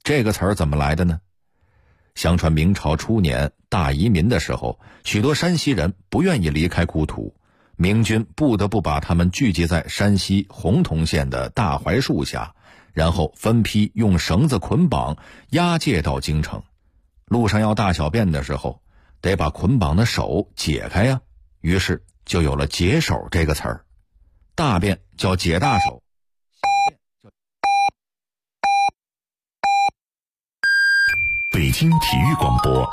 这个词儿怎么来的呢？相传明朝初年大移民的时候，许多山西人不愿意离开故土，明军不得不把他们聚集在山西洪洞县的大槐树下，然后分批用绳子捆绑押解到京城。路上要大小便的时候，得把捆绑的手解开呀，于是就有了解手这个词儿。大便叫解大手， 北京体育广播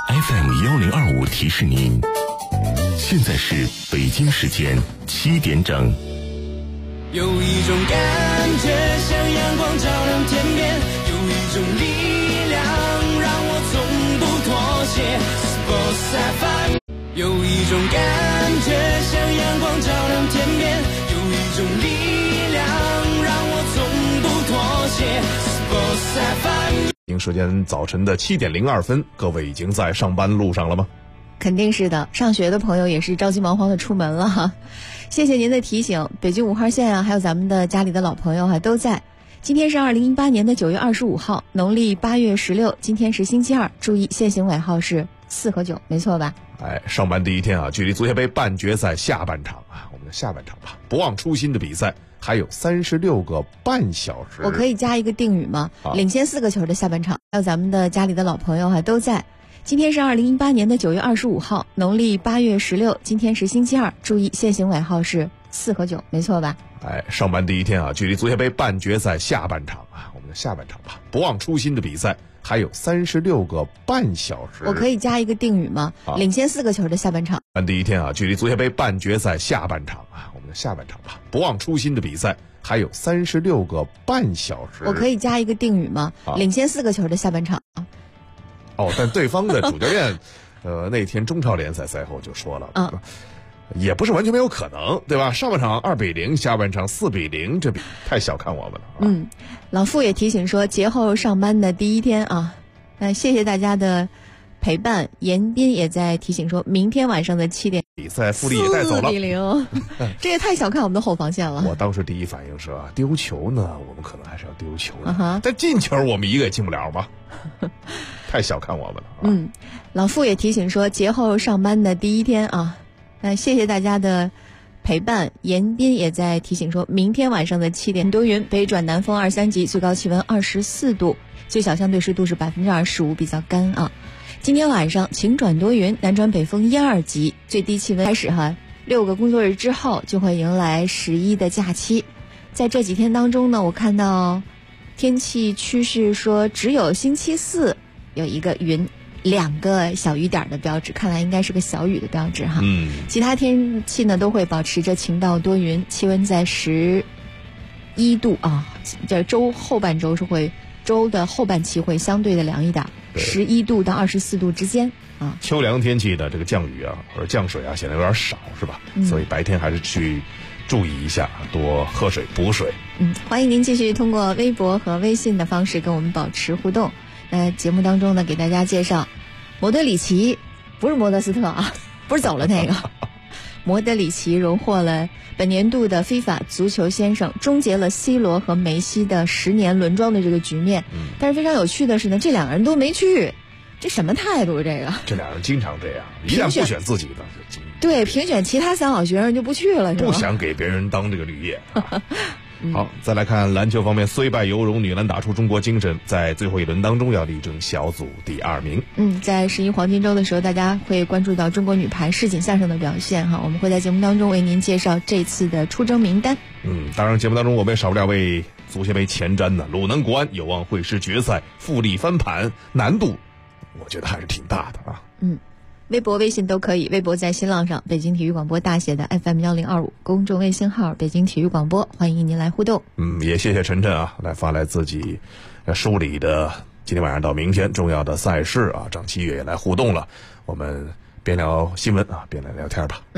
FM1025 提示您，现在是北京时间7点整。 有一种感觉像阳光照亮天边，有一种力量让我从不妥协。Sports FM， 有一种感觉像阳光照亮天边，有一种力量让我从不妥协。Sports FM。 北京时间早晨的7点02分，各位已经在上班路上了吗？ 肯定是的，上学的朋友也是着急忙慌的出门了哈。谢谢您的提醒，北京5号线啊，还有咱们的家里的老朋友都在。今天是2018年的9月25号，农历8月16，今天是星期二，注意限行尾号是4和9，没错吧？ 上班第一天啊，距离足协杯半决赛下半场啊，我们的下半场吧，不忘初心的比赛还有36个半小时。 我可以加一个定语吗？领先4个球的下半场，还有咱们的家里的老朋友都在。今天是2018年的9月25号，农历8月16，今天是星期二，注意限行尾号是4和9，没错吧？ 上班第一天啊，距离足协杯半决赛下半场啊，我们的下半场吧，不忘初心的比赛还有36个半小时。 我可以加一个定语吗？领先4个球的下半场。 上班第一天啊，距离足协杯半决赛下半场啊，我们的下半场吧，不忘初心的比赛还有36个半小时。 我可以加一个定语吗？领先4个球的下半场。 但对方的主教练，那天中超联赛赛后就说了，也不是完全没有可能，对吧？上半场2-0，下半场4-0，这太小看我们了。 老傅也提醒说，节后上班的第一天啊，谢谢大家的陪伴。严斌也在提醒说，明天晚上的7点， 比赛富力也带走了 4-0，这也太小看我们的后防线了。 我当时第一反应是丢球呢，我们可能还是要丢球的，但进球我们一个也进不了吧？太小看我们了。 老傅也提醒说，节后上班的第一天啊，谢谢大家的陪伴。严斌也在提醒说，明天晚上的7点多云，北转南风2-3级，最高气温24度，最小相对湿度是25%，比较干啊。今天晚上晴转多云，南转北风1-2级，最低气温开始6个工作日之后就会迎来11的假期。在这几天当中呢，我看到天气趋势说只有星期4有一个云2个小雨点的标志，看来应该是个小雨的标志哈。其他天气呢都会保持着晴到多云，气温在11度啊。这周后半周是会，周的后半期会相对的凉一点，11度到24度之间啊。 秋凉天气的这个降雨啊或者降水啊显得有点少，是吧？所以白天还是去注意一下，多喝水补水。 欢迎您继续通过微博和微信的方式跟我们保持互动。节目当中呢，给大家介绍莫德里奇，不是莫德斯特啊，不是走了那个莫德里奇荣获了本年度的非法足球先生，终结了 C 罗和梅西的10年轮庄的这个局面。但是非常有趣的是呢，这2个人都没去，这什么态度？这 2人经常这样，一旦不选自己的， 对，评选其他3好学生就不去了，是吧？ 不想给别人当这个绿叶。好，再来看篮球方面，虽败犹荣，女篮打出中国精神，在最后一轮当中要力争小组第2名。 在11黄金周的时候，大家会关注到中国女排世锦赛上的表现哈，我们会在节目当中为您介绍这次的出征名单。 当然节目当中我们也少不了为足协杯前瞻的鲁能国安有望会师决赛，富力翻盘，难度我觉得还是挺大的啊。 微博、微信都可以。微博在新浪上，北京体育广播大写的 FM1025，公众微信号北京体育广播，欢迎您来互动。 也谢谢晨晨啊，来发来自己梳理的今天晚上到明天重要的赛事啊。张七月也来互动了，我们边聊新闻啊，边来聊天吧。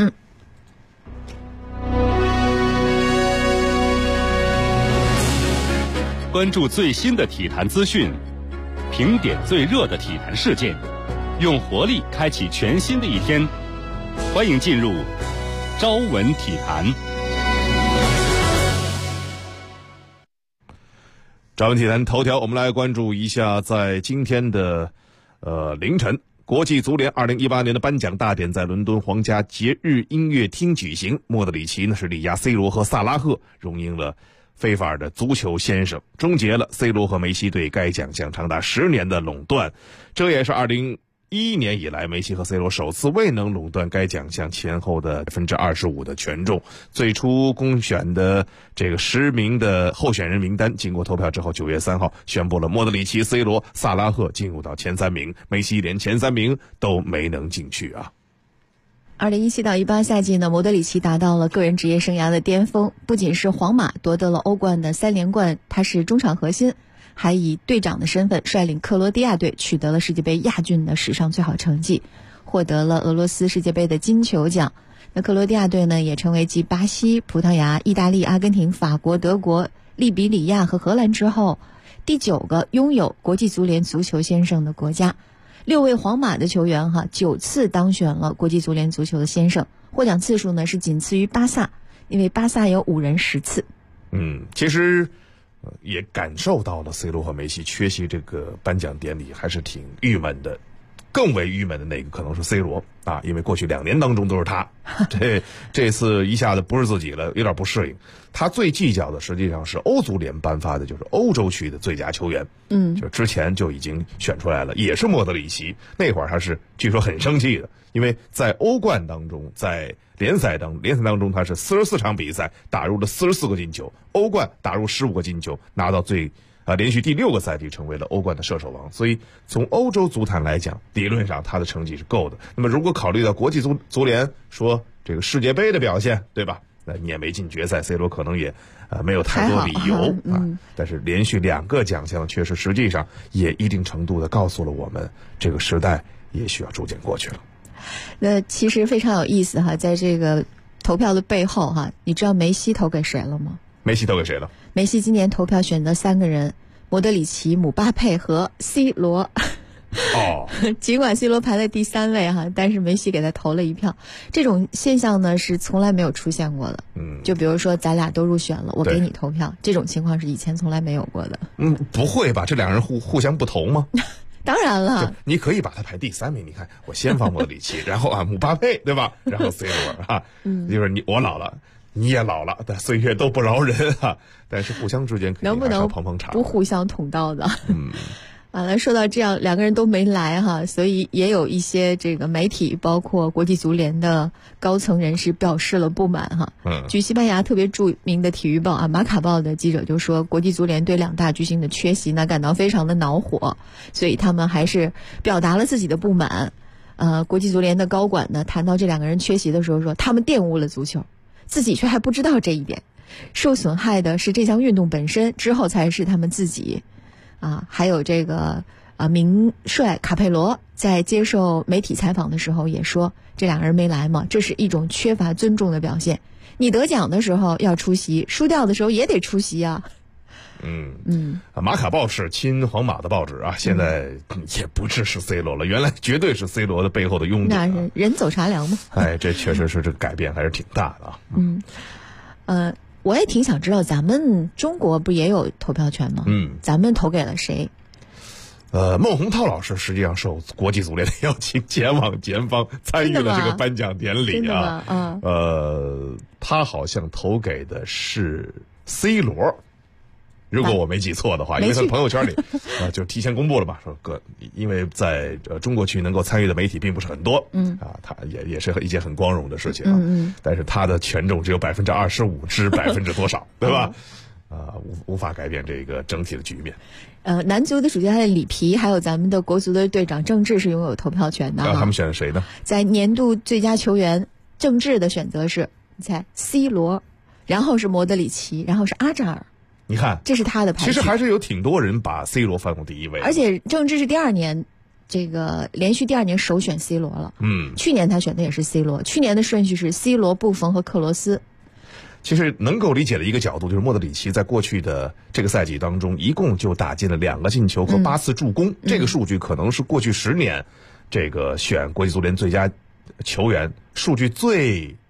关注最新的体坛资讯，评点最热的体坛事件，用活力开启全新的一天。欢迎进入朝闻体坛。 朝闻体坛头条，我们来关注一下，在今天的凌晨，国际足联2018年的颁奖大典在伦敦皇家节日音乐厅举行。莫德里奇呢是力压 C 罗和萨拉赫，荣膺了非法的足球先生，终结了 C 罗和梅西对该奖项长达10年的垄断。这也是2011年以来梅西和 C 罗首次未能垄断该奖项前后的25%的权重。最初公选的这个10名的候选人名单经过投票之后，9月3号宣布了莫德里奇、C 罗、萨拉赫进入到前3名，梅西连前3名都没能进去啊。 2017到18赛季呢，莫德里奇达到了个人职业生涯的巅峰，不仅是皇马夺得了欧冠的3连冠，他是中场核心，还以队长的身份率领克罗地亚队取得了世界杯亚军的史上最好成绩，获得了俄罗斯世界杯的金球奖。那克罗地亚队呢，也成为继巴西、葡萄牙、意大利、阿根廷、法国、德国、利比里亚和荷兰之后第9个拥有国际足联足球先生的国家。6位皇马的球员9次当选了国际足联足球的先生，获奖次数呢是仅次于巴萨，因为巴萨有5人10次。 其实也感受到了 C 罗和梅西缺席这个颁奖典礼还是挺郁闷的。更为郁闷的那个可能是 C 罗啊，因为过去2年当中都是他，这次一下子不是自己了，有点不适应。他最计较的实际上是欧足联颁发的就是欧洲区的最佳球员，就之前就已经选出来了，也是莫德里奇。那会儿他是据说很生气的，因为在欧冠当中，在联赛当中他是44场比赛打入了44个进球，欧冠打入15个进球，拿到连续第6个赛季成为了欧冠的射手王。所以从欧洲足坛来讲，理论上他的成绩是够的。那么如果考虑到国际足联说这个世界杯的表现，对吧？那你也没进决赛 ，C 罗可能也没有太多理由但是连续2个奖项确实实际上也一定程度的告诉了我们，这个时代也需要逐渐过去了。 那其实非常有意思在这个投票的背后你知道梅西投给谁了吗？ 梅西投给谁了？ 梅西今年投票选择3个人：莫德里奇、姆巴佩和 C 罗。尽管 C 罗排在第3位但是梅西给他投了1票。这种现象呢是从来没有出现过的。就比如说咱俩都入选了，我给你投票，这种情况是以前从来没有过的。 不会吧？这2人互相不投吗？ 当然了， 你可以把他排第3名。你看，我先放莫德里奇，然后姆巴佩，对吧？然后 C 罗就是我老了，你也老了，但岁月都不饶人但是互相之间肯定还是要捧捧场， 不互相捅刀的。完了，说到这样2个人都没来所以也有一些这个媒体，包括国际足联的高层人士表示了不满据西班牙特别著名的体育报马卡报的记者就说，国际足联对2大巨星的缺席呢感到非常的恼火，所以他们还是表达了自己的不满。国际足联的高管呢谈到这2个人缺席的时候说，他们玷污了足球，自己却还不知道这一点，受损害的是这项运动本身，之后才是他们自己。还有这个名帅卡佩罗在接受媒体采访的时候也说，这2个人没来嘛，这是一种缺乏尊重的表现。你得奖的时候要出席，输掉的时候也得出席啊。 马卡报是亲皇马的报纸现在也不支持 C 罗了，原来绝对是 C 罗的背后的拥趸。 那是人走茶凉嘛。 这确实是这个改变还是挺大的我也挺想知道，咱们中国不也有投票权吗？咱们投给了谁？ 孟宏涛老师实际上受国际足联的邀请前往前方参与了这个颁奖典礼他好像投给的是 C 罗。如果我没记错的话，因为他朋友圈里就提前公布了吧，说因为在中国区能够参与的媒体并不是很多，他也是一件很光荣的事情但是他的权重只有25%至多少，对吧？无法改变这个整体的局面。 男足的主教练里皮还有咱们的国足的队长郑智是拥有投票权的他们选了谁呢？ 在年度最佳球员，郑智的选择是你猜 C 罗，然后是莫德里奇，然后是阿扎尔。 你看， 这是他的排序。 其实还是有挺多人把 C 罗放到第1位， 而且郑智是第2年，这个连续第2年首选 C 罗了。去年他选的也是 C 罗，去年的顺序是 C 罗、布冯和克罗斯。 其实能够理解的一个角度就是莫德里奇在过去的这个赛季当中，一共就打进了2个进球和8次助攻，这个数据可能是过去10年这个选国际足联最佳球员数据最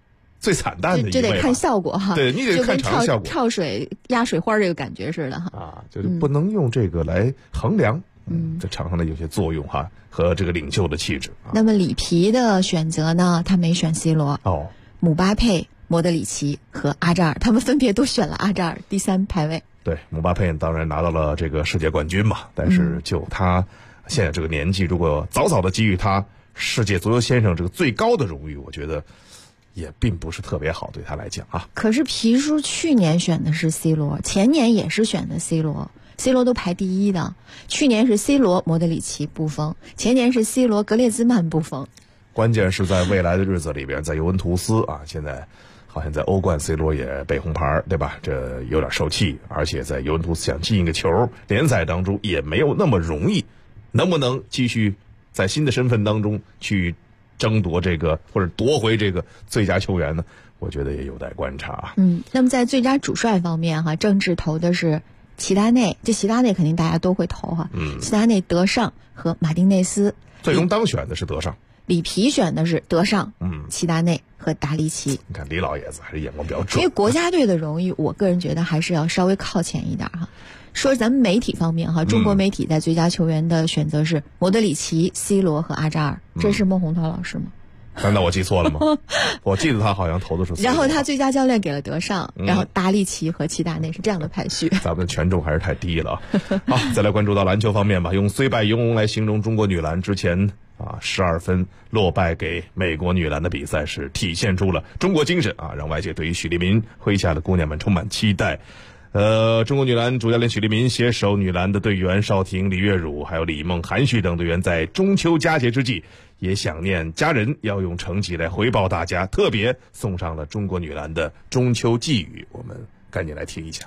最惨淡的一位， 这得看效果哈。 对，你得看场效果， 跳水压水花这个感觉似的哈。 啊，就是不能用这个来衡量，这场上的有些作用哈，和这个领袖的气质。 那么里皮的选择呢，他没选 C 罗，姆巴佩、莫德里奇和阿扎尔，他们分别都选了阿扎尔第3排位。 对，姆巴佩当然拿到了这个世界冠军嘛，但是就他现在这个年纪，如果早早的给予他世界足球先生这个最高的荣誉，我觉得也并不是特别好，对他来讲啊。 可是皮叔去年选的是 C 罗，前年也是选的 C 罗都排第1的。去年是 C 罗、莫德里奇不封，前年是 C 罗、格列兹曼不封。 关键是在未来的日子里边，在尤文图斯啊，现在好像在欧冠 C 罗也背红牌，对吧？这有点受气，而且在尤文图斯想进一个球，联赛当中也没有那么容易，能不能继续在新的身份当中去争夺这个或者夺回这个最佳球员呢？我觉得也有待观察。 那么在最佳主帅方面哈，郑智投的是齐达内，这齐达内肯定大家都会投哈。齐达内、德尚和马丁内斯， 最终当选的是德尚。 里皮选的是德尚、齐达内和达利奇。 你看李老爷子还是眼光比较准。 因为国家队的荣誉，我个人觉得还是要稍微靠前一点哈。说咱们媒体方面哈，中国媒体在最佳球员的选择是莫德里奇、C 罗和阿扎尔，这是孟宏涛老师吗？ 难道我记错了吗？我记得他好像投的是 C 罗。 然后他最佳教练给了德尚，然后达利奇和齐达内，是这样的排序。 咱们的权重还是太低了。好，再来关注到篮球方面吧。用虽败犹荣来形容中国女篮之前12分落败给美国女篮的比赛，是体现出了中国精神啊，让外界对于许利民麾下的姑娘们充满期待。中国女篮主教练许利民携手女篮的队员邵婷、李月汝还有李梦、韩旭等队员，在中秋佳节之际也想念家人，要用成绩来回报大家，特别送上了中国女篮的中秋寄语，我们赶紧来听一下。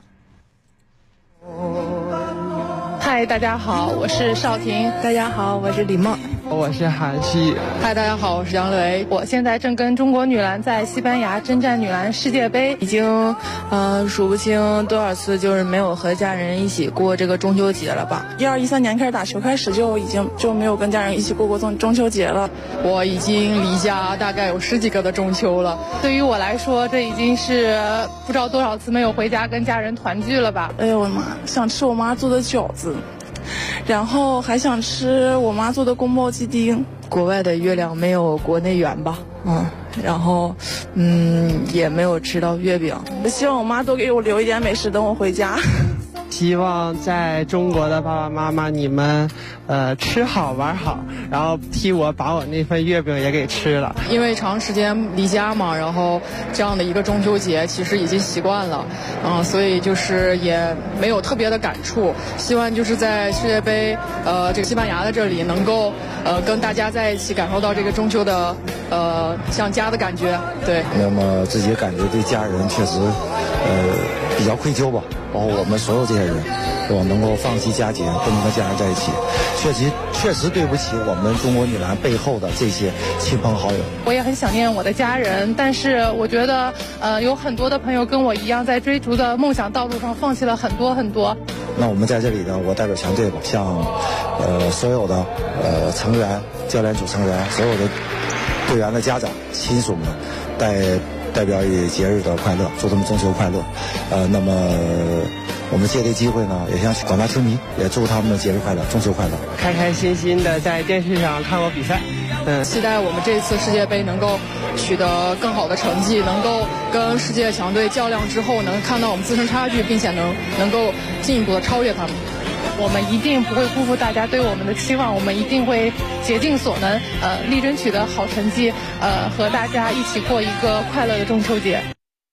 嗨，大家好，我是邵婷。 大家好，我是李梦。 我是韩旭。 嗨，大家好，我是杨磊。我现在正跟中国女篮在西班牙征战女篮世界杯， 已经数不清多少次就是没有和家人一起过这个中秋节了吧。12、13年开始打球开始就已经没有跟家人一起过中秋节了。 我已经离家大概有10几个的中秋了。对于我来说，这已经是不知道多少次没有回家跟家人团聚了吧。 哎呦我的妈，想吃我妈做的饺子。然后还想吃我妈做的宫保鸡丁。国外的月亮没有国内圆吧，然后也没有吃到月饼。希望我妈多给我留一点美食，等我回家。 希望在中国的爸爸妈妈你们吃好玩好，然后替我把我那份月饼也给吃了。 因为长时间离家嘛，然后这样的一个中秋节其实已经习惯了，所以就是也没有特别的感触。希望就是在世界杯这个西班牙的这里能够跟大家在一起感受到这个中秋的像家的感觉。对， 那么自己感觉对家人确实比较愧疚吧，包括我们所有这些人，我能够放弃家节，不能跟家人在一起，确实对不起我们中国女篮背后的这些亲朋好友。 我也很想念我的家人，但是我觉得有很多的朋友跟我一样，在追逐的梦想道路上放弃了很多很多。 那我们在这里呢，我代表全队吧，向所有的成员、教练组成员、所有的队员的家长、亲属们代表以节日的快乐，祝他们中秋快乐。那么我们借这机会呢，也向广大球迷也祝他们的节日快乐，中秋快乐。 开开心心的在电视上看我比赛。 期待我们这次世界杯能够取得更好的成绩，能够跟世界强队较量之后，能看到我们自身差距，并且能够进一步的超越他们。我们一定不会辜负大家对我们的期望，我们一定会竭尽所能，力争取得好成绩，和大家一起过一个快乐的中秋节。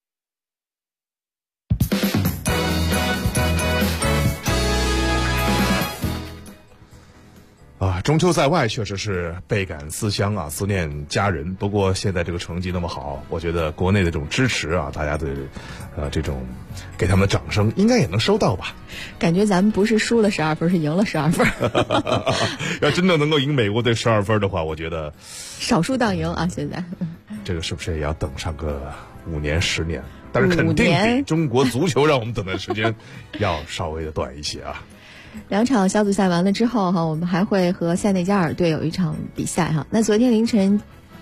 中秋在外确实是倍感思乡啊，思念家人。不过现在这个成绩那么好，我觉得国内的这种支持啊，大家的这种给他们的掌声应该也能收到吧。 感觉咱们不是输了12分，是赢了12分。 要真的能够赢美国队12分的话，我觉得少数当赢啊！现在这个是不是也要等上个5年10年？但是肯定比中国足球让我们等的时间要稍微的短一些啊。 2场小组赛完了之后哈，我们还会和塞内加尔队有一场比赛哈。那昨天凌晨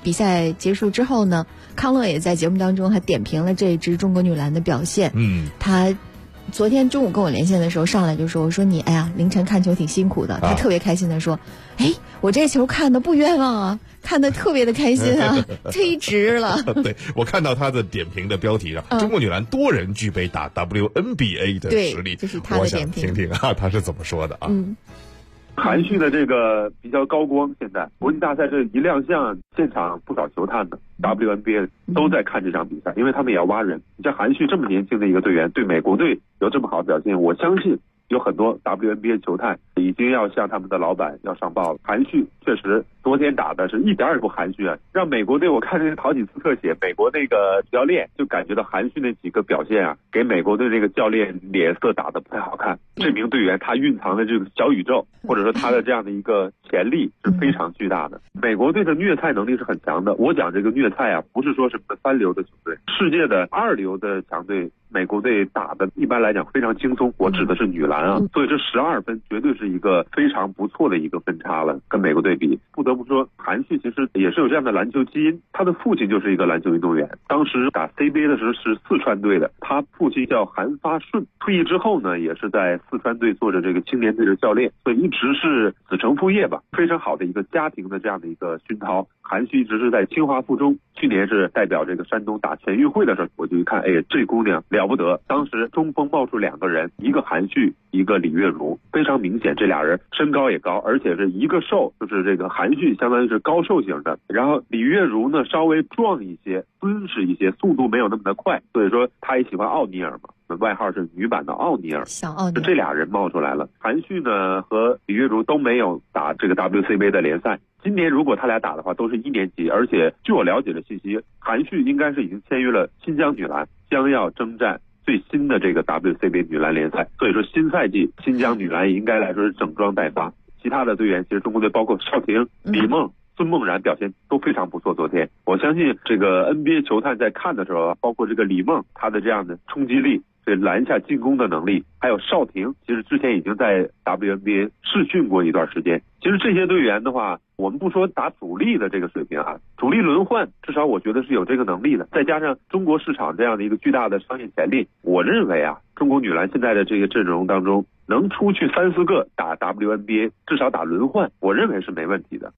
比赛结束之后呢，康乐也在节目当中还点评了这支中国女篮的表现。他昨天中午跟我连线的时候，上来就说：“我说你，哎呀，凌晨看球挺辛苦的。”他特别开心的说：“哎，我这球看的不冤枉啊，看的特别的开心啊，忒值了。” 对，我看到他的点评的标题上，中国女篮多人具备打 WNBA 的实力， 这是他的点评。 我想听听啊，他是怎么说的啊？ 韩旭的这个比较高光，现在国际大赛这一亮相，现场不少球探的 WNBA 都在看这场比赛，因为他们也要挖人。你像韩旭这么年轻的一个队员，对美国队有这么好的表现，我相信有很多 WNBA 球探已经要向他们的老板要上报了。韩旭确实昨天打的是一点也不含蓄啊，让美国队我看这好几次特写，美国那个教练就感觉到韩旭那几个表现啊，给美国队那个教练脸色打得不太好看。这名队员他蕴藏的这个小宇宙，或者说他的这样的一个潜力是非常巨大的。美国队的虐菜能力是很强的。我讲这个虐菜啊，不是说什么3流的球队，世界的2流的强队，美国队打的一般来讲非常轻松。我指的是女篮啊，所以这12分绝对是一个非常不错的一个分差了，跟美国队比。不得不说，韩旭其实也是有这样的篮球基因，他的父亲就是一个篮球运动员，当时打 CBA 的时候是四川队的，他父亲叫韩发顺，退役之后呢，也是在四川队做着这个青年队的教练，所以一直是子承父业吧，非常好的一个家庭的这样的一个熏陶。韩旭一直是在清华附中，去年是代表这个山东打全运会的时候，我就一看，哎，这姑娘了不得。当时中锋冒出2个人，一个韩旭，一个李月如，非常明显这俩人身高也高，而且是一个瘦，就是这个韩旭相当于是高瘦型的，然后李月如呢稍微壮一些，敦实一些，速度没有那么的快，所以说他也喜欢奥尼尔嘛，外号是女版的奥尼尔， 小奥尼尔， 这俩人冒出来了。韩旭呢和李月如都没有打这个 WCBA 的联赛，今年如果他俩打的话都是1年级，而且据我了解的信息，韩旭应该是已经签约了新疆女篮，将要征战最新的这个 WCBA 女篮联赛，所以说新赛季新疆女篮应该来说是整装待发。其他的队员其实中国队包括邵婷、李梦、孙梦然表现都非常不错。昨天我相信这个 NBA 球探在看的时候，包括这个李梦她的这样的冲击力，这篮下进攻的能力，还有邵婷其实之前已经在 WNBA 试训过一段时间。其实这些队员的话，我们不说打主力的这个水平啊，主力轮换至少我觉得是有这个能力的，再加上中国市场这样的一个巨大的商业潜力，我认为啊，中国女篮现在的这个阵容当中能出去3、4个打 WNBA， 至少打轮换，我认为是没问题的。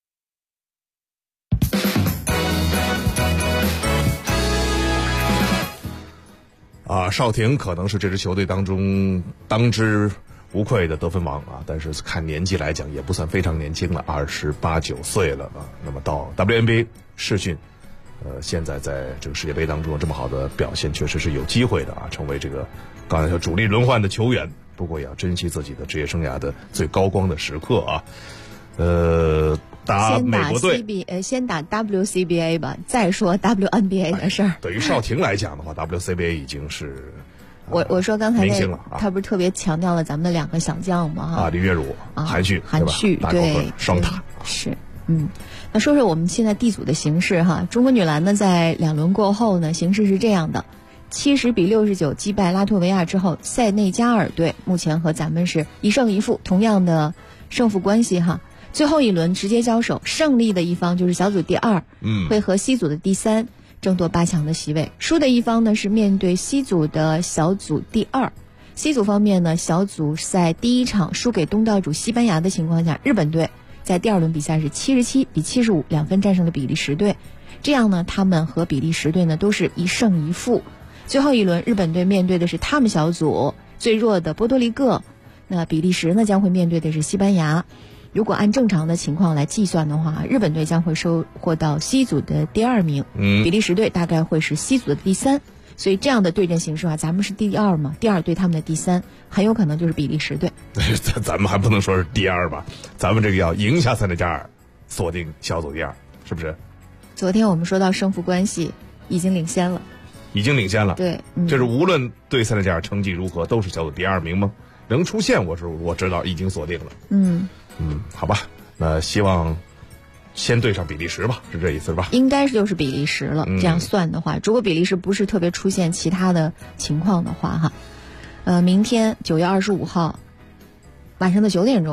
邵婷可能是这支球队当中当之无愧的得分王啊，但是看年纪来讲也不算非常年轻了，28、29岁了啊。那么到 WNBA 试训，现在在这个世界杯当中有这么好的表现，确实是有机会的啊，成为这个刚才说主力轮换的球员。不过也要珍惜自己的职业生涯的最高光的时刻啊。打美国队， 先打 WCBA 吧，再说 WNBA 的事儿。 对于邵婷来讲的话，WCBA 已经是我说刚才那他不是特别强调了咱们的2个小将吗？ 啊，李月如、韩旭对， 双塔是。那说说我们现在 D 组的形势哈。中国女篮呢，在2轮过后呢，形势是这样的：70比69击败拉脱维亚之后，塞内加尔队目前和咱们是1胜1负，同样的胜负关系哈。最后一轮直接交手，胜利的一方就是小组第2，会和西组的第3争夺8强的席位。输的一方呢是面对西组的小组第2。西组方面呢，小组赛第1场输给东道主西班牙的情况下，日本队在第2轮比赛是77比75，2分战胜了比利时队。这样呢，他们和比利时队呢都是1胜1负。最后一轮，日本队面对的是他们小组最弱的波多黎各，那比利时呢将会面对的是西班牙。如果按正常的情况来计算的话，日本队将会收获到西组的第2名，比利时队大概会是西组的第3。所以这样的对阵形势啊，咱们是第2嘛，第2对他们的第3，很有可能就是比利时队。 咱们还不能说是第2吧，咱们这个要赢下塞内加尔，锁定小组第2，是不是？ 昨天我们说到胜负关系已经领先了，对， 这是无论对塞内加尔成绩如何，都是小组第2名吗？能出现，我知道已经锁定了。好吧，那希望先对上比利时吧，是这意思吧？ 应该就是比利时了。这样算的话，如果比利时不是特别出现其他的情况的话，明天9月25号晚上的9点钟，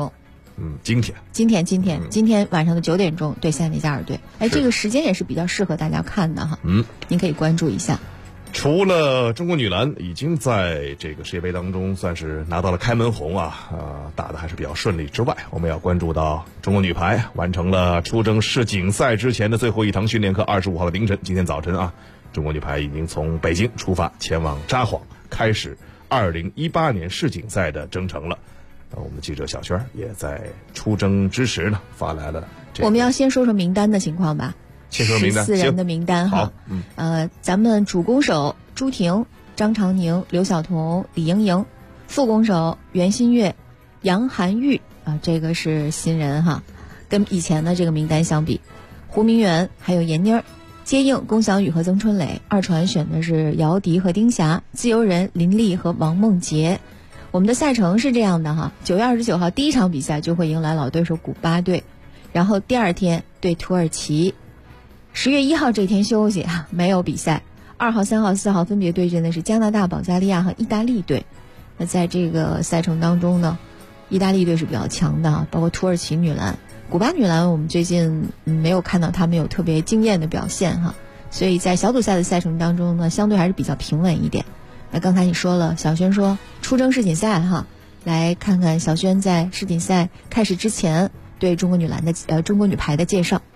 今天晚上的9点钟对塞内加尔队。这个时间也是比较适合大家看的哈。您可以关注一下。 除了中国女篮已经在这个世界杯当中算是拿到了开门红打得还是比较顺利之外，我们要关注到中国女排完成了出征世锦赛之前的最后一堂训练课。25号的凌晨，今天早晨中国女排已经从北京出发，前往札幌，开始2018年世锦赛的征程了。我们的记者小轩也在出征之时呢发来了我们要先说说名单的情况吧。 先说名单 ，14人的名单哈。咱们主攻手朱婷、张常宁、刘晓彤、李盈莹，副攻手袁心玥、杨涵玉这个是新人哈，跟以前的这个名单相比，胡明媛还有闫妮儿，接应龚晓宇和曾春蕾，二传选的是姚迪和丁霞，自由人林丽和王梦洁。我们的赛程是这样的哈，9月29号第一场比赛就会迎来老对手古巴队，然后第二天对土耳其。10月1号这天休息没有比赛。2号、3号、4号分别对阵的是加拿大、保加利亚和意大利队。那在这个赛程当中呢，意大利队是比较强的包括土耳其女篮。古巴女篮我们最近没有看到他们有特别惊艳的表现所以在小组赛的赛程当中呢，相对还是比较平稳一点。那刚才你说了，小轩说出征世锦赛来看看小轩在世锦赛开始之前对中国女排的介绍。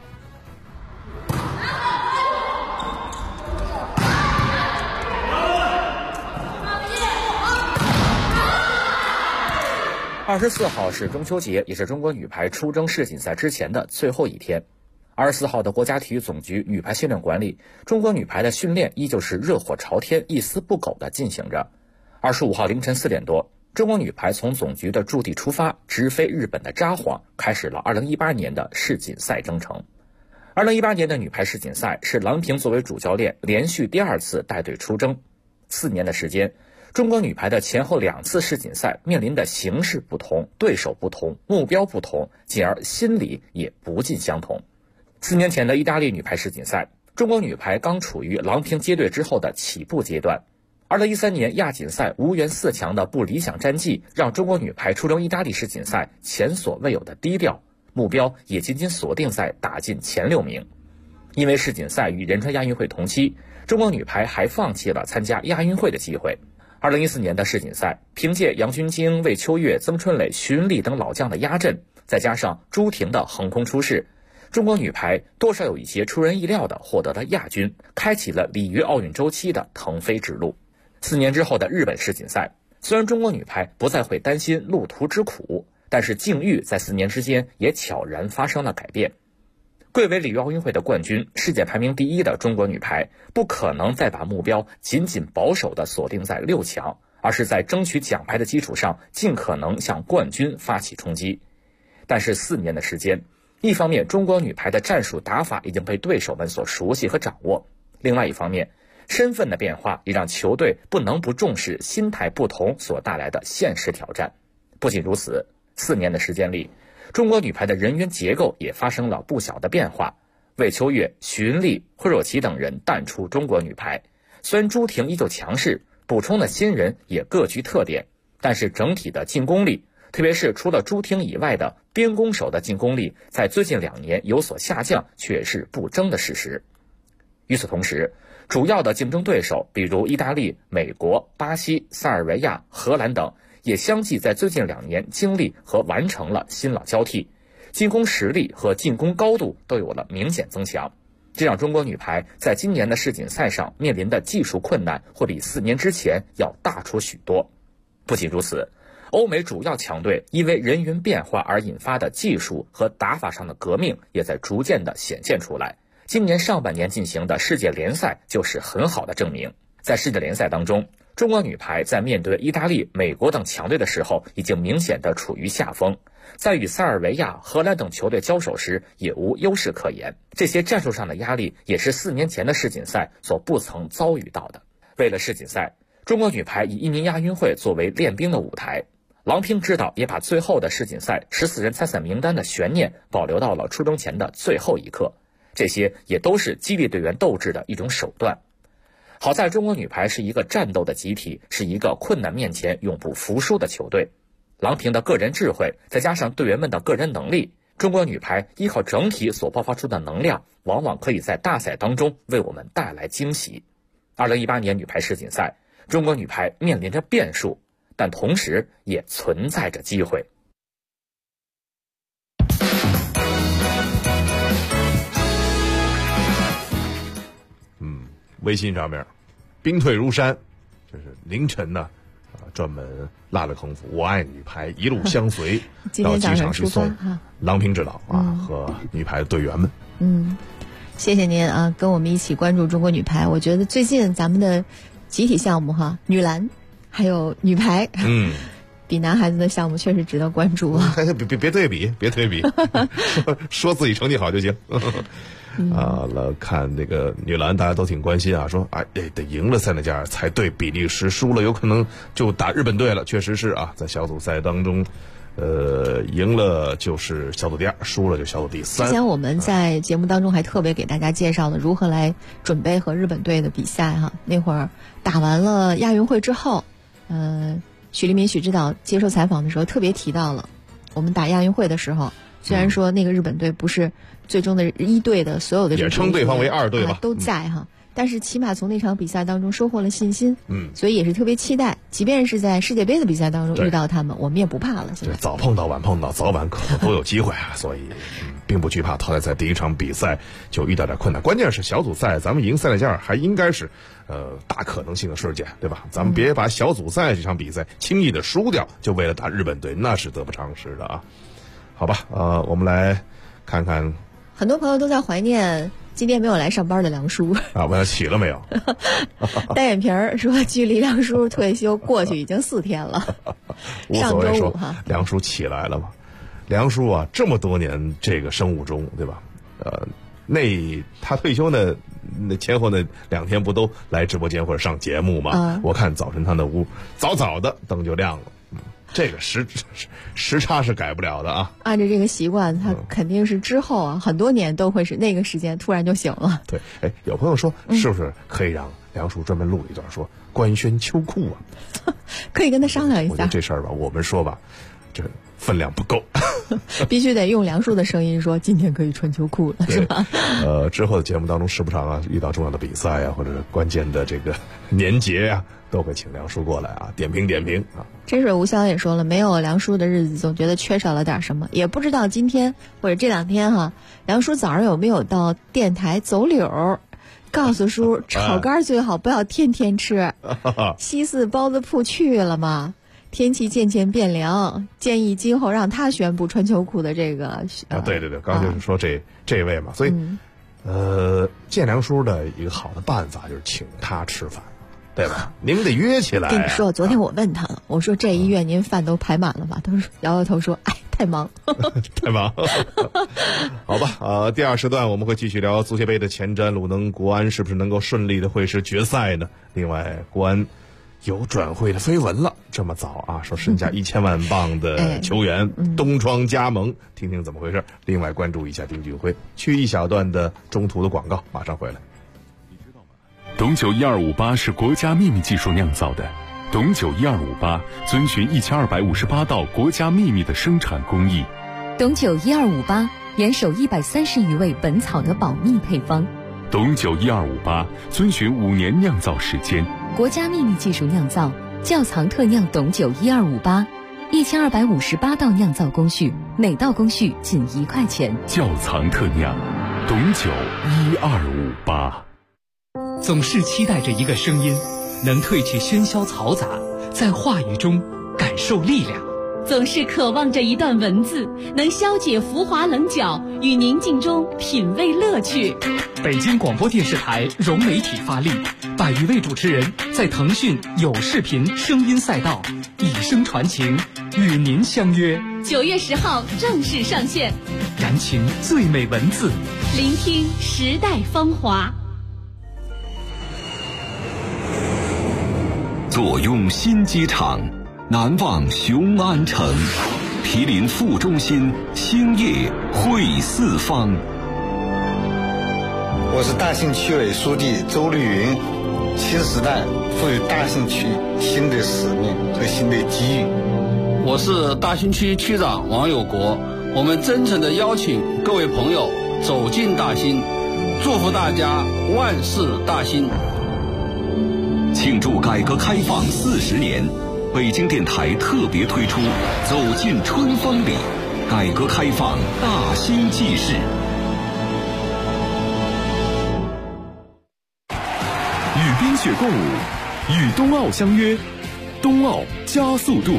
24号是中秋节，也是中国女排出征世锦赛之前的最后一天。24号的国家体育总局女排训练馆里，中国女排的训练依旧是热火朝天、一丝不苟地进行着。25号凌晨4点多，中国女排从总局的驻地出发，直飞日本的札幌，开始了2018年的世锦赛征程。2018年的女排世锦赛是郎平作为主教练连续第2次带队出征。4年的时间，中国女排的前后2次世锦赛面临的形势不同、对手不同、目标不同，进而心理也不尽相同。4年前的意大利女排世锦赛，中国女排刚处于郎平接队之后的起步阶段。2013年亚锦赛无缘4强的不理想战绩，让中国女排出征意大利世锦赛前所未有的低调，目标也仅仅锁定在打进前6名。因为世锦赛与仁川亚运会同期，中国女排还放弃了参加亚运会的机会。2014年的世锦赛，凭借杨君晶、魏秋月、曾春蕾、徐云丽等老将的压阵，再加上朱婷的横空出世，中国女排多少有一些出人意料的获得了亚军，开启了里约奥运周期的腾飞之路。4年之后的日本世锦赛，虽然中国女排不再会担心路途之苦，但是境遇在4年之间也悄然发生了改变。贵为里约奥运会的冠军、世界排名第1的中国女排，不可能再把目标紧紧保守地锁定在6强，而是在争取奖牌的基础上，尽可能向冠军发起冲击。但是4年的时间，一方面中国女排的战术打法已经被对手们所熟悉和掌握，另外一方面身份的变化也让球队不能不重视心态不同所带来的现实挑战。不仅如此，4年的时间里，中国女排的人员结构也发生了不小的变化。魏秋月、徐云丽、惠若琪等人淡出中国女排，虽然朱婷依旧强势，补充的新人也各具特点，但是整体的进攻力，特别是除了朱婷以外的边攻手的进攻力，在最近2年有所下降，却是不争的事实。与此同时，主要的竞争对手，比如意大利、美国、巴西、塞尔维亚、荷兰等，也相继在最近2年经历和完成了新老交替，进攻实力和进攻高度都有了明显增强，这让中国女排在今年的世锦赛上面临的技术困难会比4年之前要大出许多。不仅如此，欧美主要强队因为人员变化而引发的技术和打法上的革命也在逐渐的显现出来。今年上半年进行的世界联赛就是很好的证明。在世界联赛当中，中国女排在面对意大利、美国等强队的时候，已经明显的处于下风，在与塞尔维亚、荷兰等球队交手时也无优势可言。这些战术上的压力也是4年前的世锦赛所不曾遭遇到的。为了世锦赛，中国女排以印尼亚运会作为练兵的舞台，郎平指导也把最后的世锦赛14人参赛名单的悬念保留到了出征前的最后一刻，这些也都是激励队员斗志的一种手段。好在中国女排是一个战斗的集体，是一个困难面前永不服输的球队。 郎平的个人智慧，再加上队员们的个人能力，中国女排依靠整体所爆发出的能量，往往可以在大赛当中为我们带来惊喜。2018年女排世锦赛，中国女排面临着变数，但同时也存在着机会。 微信上面冰退如山，就是凌晨呢专门拉了横幅，我爱女排，一路相随到机场去送郎平指导和女排队员们。 谢谢您啊，跟我们一起关注中国女排。我觉得最近咱们的集体项目女篮还有女排，比男孩子的项目确实值得关注啊。 别对比，说自己成绩好就行。来看这个女篮，大家都挺关心啊，说得赢了塞内加尔才对，比利时输了有可能就打日本队了。确实是啊，在小组赛当中，赢了就是小组第2，输了就小组第3。 之前我们在节目当中还特别给大家介绍了如何来准备和日本队的比赛哈。那会儿打完了亚运会之后，许利民许指导接受采访的时候特别提到了，我们打亚运会的时候，虽然说那个日本队不是最终的1队的所有的也称对方为2队吧， 都在哈。但是起码从那场比赛当中收获了信心，所以也是特别期待，即便是在世界杯的比赛当中遇到他们，我们也不怕了。现在早碰到晚碰到，早晚可能都有机会啊，所以并不惧怕淘汰赛第1场比赛就遇到点困难。关键是小组赛咱们赢塞内加尔还应该是大可能性的事件，对吧？咱们别把小组赛这场比赛轻易的输掉，就为了打日本队，那是得不偿失的啊。好吧，我们来看看。 很多朋友都在怀念今天没有来上班的梁叔啊，问他起了没有？ 单眼皮儿说，距离梁叔退休过去已经4天了。上周5哈， 梁叔起来了吗？梁叔啊，这么多年这个生物钟，对吧？他退休呢，那前后那2天不都来直播间或者上节目吗？我看早晨他那屋早早的灯就亮了。这个时差是改不了的啊！ 按照这个习惯，他肯定是之后很多年都会是那个时间突然就醒了。 对，有朋友说，是不是可以让梁叔专门录一段说官宣秋裤啊？ 可以跟他商量一下。 我觉得这事儿吧，我们说吧，这分量不够， 必须得用梁叔的声音说今天可以穿秋裤了，是吧？ 之后的节目当中时不常啊，遇到重要的比赛啊，或者关键的这个年节啊，都会请梁叔过来啊，点评啊。 真水无香也说了，没有梁叔的日子总觉得缺少了点什么，也不知道今天或者这2天哈，梁叔早上有没有到电台走柳，告诉叔炒肝最好不要天天吃，西四包子铺去了吗？天气渐渐变凉，建议今后让他宣布穿秋裤的这个对，刚就是说这位嘛，所以见梁叔的一个好的办法就是请他吃饭，对吧？您得约起来。 跟你说，昨天我问他了，我说这1月您饭都排满了吧？他说摇摇头说，太忙。 太忙。好吧，第2时段我们会继续聊足协杯的前瞻，鲁能国安是不是能够顺利的会师决赛呢？另外，国安有转会的绯闻了，这么早啊，说身价1000万镑的球员东窗加盟，听听怎么回事。另外关注一下丁俊晖，去一小段的中途的广告，马上回来。 你知道吗？董酒1258是国家秘密技术酿造的，董酒1258遵循1258道国家秘密的生产工艺。 董酒1258严守130余味本草的保密配方。 董酒1258遵循5年酿造时间， 国家秘密技术酿造，窖藏特酿董酒1258，1258道酿造工序，每道工序仅1块钱。 窖藏特酿，董酒1258。 总是期待着一个声音，能褪去喧嚣嘈杂，在话语中感受力量。 总是渴望着一段文字，能消解浮华棱角，与宁静中品味乐趣。 北京广播电视台融媒体发力，100余位主持人在腾讯有视频声音赛道以声传情，与您相约。 9月10号正式上线， 燃情最美文字， 聆听时代芳华。 坐拥新机场，难忘雄安城，毗邻副中心，兴业汇四方。 我是大兴区委书记周绿云。新时代赋予大兴区新的使命和新的机遇， 我是大兴区区长王有国，我们真诚地邀请各位朋友走进大兴，祝福大家万事大兴。 庆祝改革开放40年，北京电台特别推出《走进春风里》，改革开放大兴纪事。 与冰雪共舞，与冬奥相约，冬奥加速度。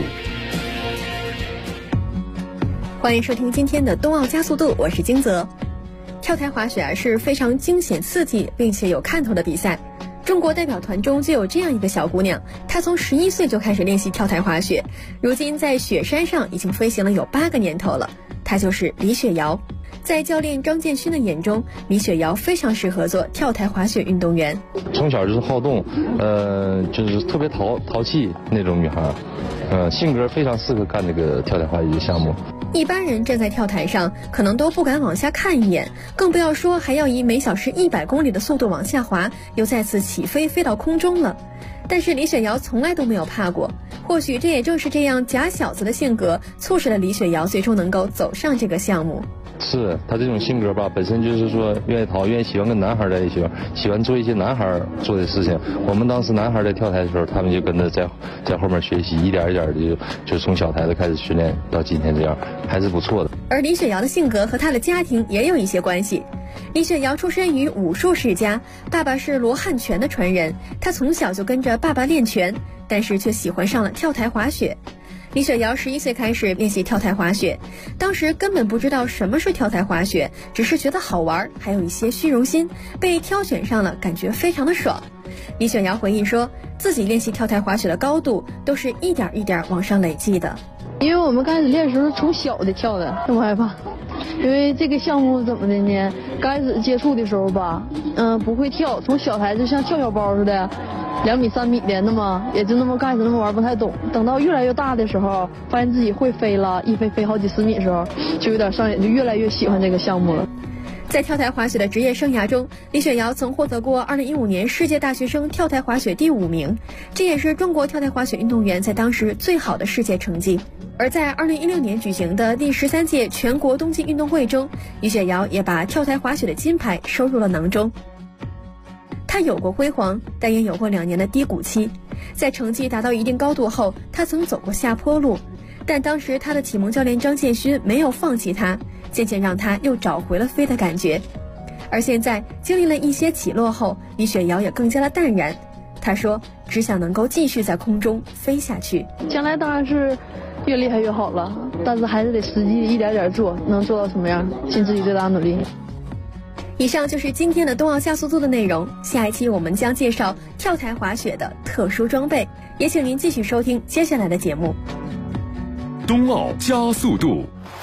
欢迎收听今天的冬奥加速度，我是金泽。跳台滑雪是非常惊险刺激并且有看头的比赛。中国代表团中就有这样一个小姑娘，她从11岁就开始练习跳台滑雪，如今在雪山上已经飞行了有8个年头了。她就是李雪瑶。在教练张建勋的眼中，李雪瑶非常适合做跳台滑雪运动员。 从小就是好动，就是特别淘气那种女孩，性格非常适合干这个跳台滑雪项目。 一般人站在跳台上可能都不敢往下看一眼，更不要说还要以每小时100公里的速度往下滑，又再次起飞飞到空中了。但是李雪瑶从来都没有怕过，或许这也正是这样假小子的性格，促使了李雪瑶最终能够走上这个项目。 是他这种性格吧，本身就是说愿意喜欢跟男孩在一起，喜欢做一些男孩做的事情。我们当时男孩在跳台的时候，他们就跟着在后面学习，一点一点的就从小台子开始训练到今天这样，还是不错的。 而李雪瑶的性格和她的家庭也有一些关系。李雪瑶出身于武术世家，爸爸是罗汉拳的传人，她从小就跟着爸爸练拳，但是却喜欢上了跳台滑雪。李雪瑶11岁开始练习跳台滑雪，当时根本不知道什么是跳台滑雪，只是觉得好玩，还有一些虚荣心，被挑选上了，感觉非常的爽。李雪瑶回忆说，自己练习跳台滑雪的高度都是一点一点往上累积的。 因为我们刚开始练的时候从小的跳的，这么害怕。因为这个项目怎么的呢？刚开始接触的时候吧，不会跳，从小台子像跳小包似的，2米3米的，那么也就那么开始那么玩，不太懂。等到越来越大的时候，发现自己会飞了，一飞好几10米的时候，就有点上瘾，就越来越喜欢这个项目了。 在跳台滑雪的职业生涯中，李雪瑶曾获得过2015年世界大学生跳台滑雪第5名，这也是中国跳台滑雪运动员在当时最好的世界成绩。而在2016年举行的第13届全国冬季运动会中，李雪瑶也把跳台滑雪的金牌收入了囊中。她有过辉煌，但也有过2年的低谷期。在成绩达到一定高度后，她曾走过下坡路，但当时她的启蒙教练张建勋没有放弃她，渐渐让她又找回了飞的感觉。而现在经历了一些起落后，李雪瑶也更加的淡然。她说，只想能够继续在空中飞下去。 将来当然是越厉害越好了，但是还是得实际一点点做，能做到什么样，尽自己最大努力。 以上就是今天的冬奥加速度的内容，下一期我们将介绍跳台滑雪的特殊装备，也请您继续收听接下来的节目。 冬奥加速度。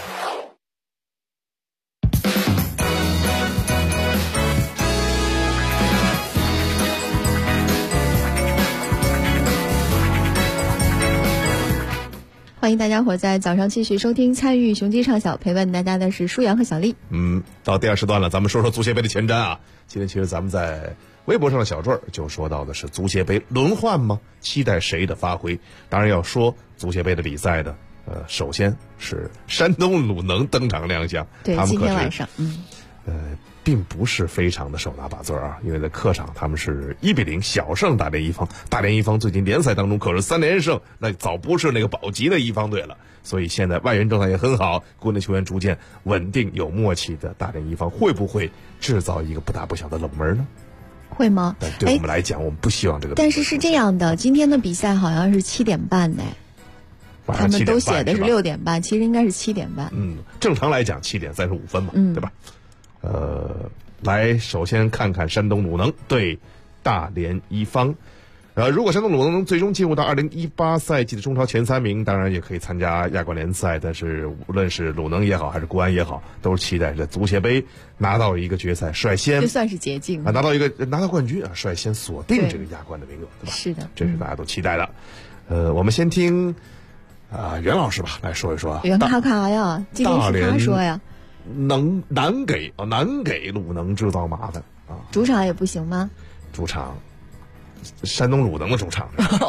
欢迎大家伙在早上继续收听参与雄鸡唱晓，陪伴大家的是舒阳和小丽。 到第2时段了，咱们说说足协杯的前瞻啊。今天其实咱们在微博上的小坠就说到的是足协杯轮换吗？期待谁的发挥？当然要说足协杯的比赛的，首先是山东鲁能登场亮相， 对， 他们可是今天晚上， 并不是非常的手拿把攥啊，因为在客场他们是1-0小胜大连一方。大连一方最近联赛当中可是3连胜，那早不是那个保级的一方队了。所以现在外援状态也很好，国内球员逐渐稳定有默契的大连一方，会不会制造一个不大不小的冷门呢？ 会吗？ 但对我们来讲，我们不希望这个。 但是是这样的，今天的比赛好像是7点半的，他们都写的是6点半，其实应该是7点半。 正常来讲7点35分嘛，对吧？来，首先看看山东鲁能对大连一方。如果山东鲁能最终进入到2018赛季的中超前3名，当然也可以参加亚冠联赛。但是无论是鲁能也好，还是国安也好，都是期待着足协杯拿到一个决赛，率先就算是捷径拿到冠军啊，率先锁定这个亚冠的名额，对吧？ 是的， 这是大家都期待的。我们先听袁老师吧来说一说。 袁咔咔呀，今天是他说呀。 难给鲁能制造麻烦啊！ 主场也不行吗？ 主场山东鲁能的主场。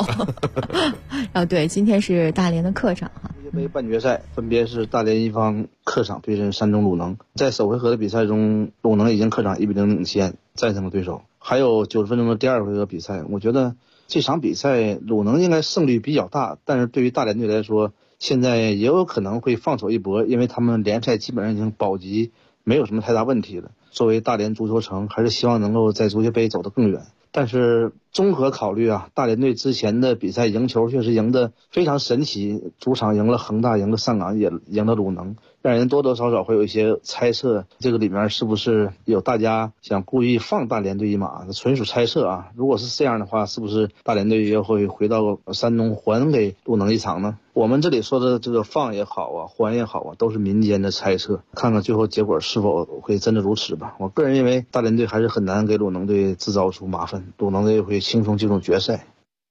对，今天是大连的客场哈。 世界杯半决赛分别是大连一方客场对阵山东鲁能，在首回合的比赛中，鲁能已经客场1-0领先，战胜了对手。还有90分钟的第二回合比赛，我觉得这场比赛鲁能应该胜率比较大，但是对于大连队来说，现在也有可能会放手一搏，因为他们联赛基本上已经保级，没有什么太大问题了。作为大连足球城，还是希望能够在足协杯走得更远。但是综合考虑啊，大连队之前的比赛赢球确实赢得非常神奇，主场赢了恒大，赢了上港，也赢了鲁能，让人多多少少会有一些猜测，这个里面是不是有大家想故意放大连队一马，纯属猜测啊。如果是这样的话，是不是大连队也会回到山东还给鲁能一场呢？我们这里说的这个放也好啊，还也好啊，都是民间的猜测，看看最后结果是否会真的如此吧。我个人认为大连队还是很难给鲁能队制造出麻烦，鲁能队会轻松进入决赛。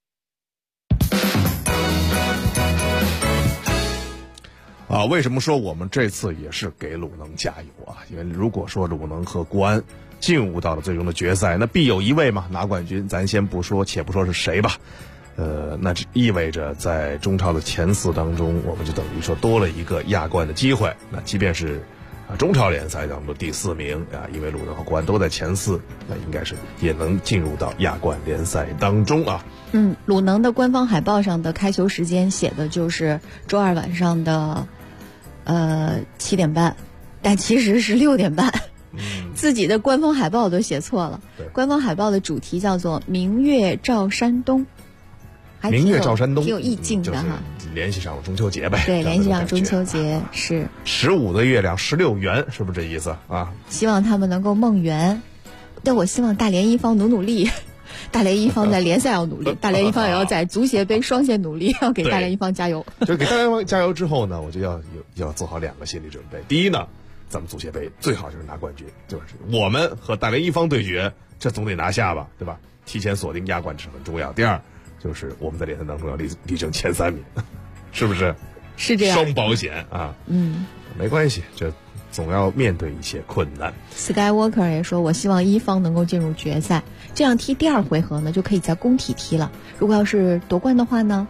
为什么说我们这次也是给鲁能加油啊？因为如果说鲁能和国安进入到了最终的决赛，那必有一位嘛拿冠军，咱先不说，且不说是谁吧。那意味着在中超的前4当中，我们就等于说多了一个亚冠的机会。那即便是中超联赛当中第4名啊，因为鲁能和国安都在前4，那应该是也能进入到亚冠联赛当中啊。 鲁能的官方海报上的开球时间写的就是周2晚上的7点半，但其实是6点半。自己的官方海报都写错了。官方海报的主题叫做明月照山东， 明月照山东， 挺有意境的哈。 联系上了中秋节呗。 对，联系上中秋节是 15的月亮16圆，是不是这意思啊？ 希望他们能够梦圆，但我希望大连一方努力。大连一方在联赛要努力，大连一方也要在足协杯双线努力，要给大连一方加油。 就给大连一方加油之后呢，我就要做好2个心理准备。第一呢，咱们足协杯最好就是拿冠军，就是我们和大连一方对决，这总得拿下吧，对吧？提前锁定亚冠是很重要。第二就是我们在联赛当中要力争前3名，是不是？ 是这样， 双保险啊。没关系，这总要面对一些困难。 Skywalker 也说，我希望一方能够进入决赛，这样踢第2回合呢就可以在工体踢了。如果要是夺冠的话呢？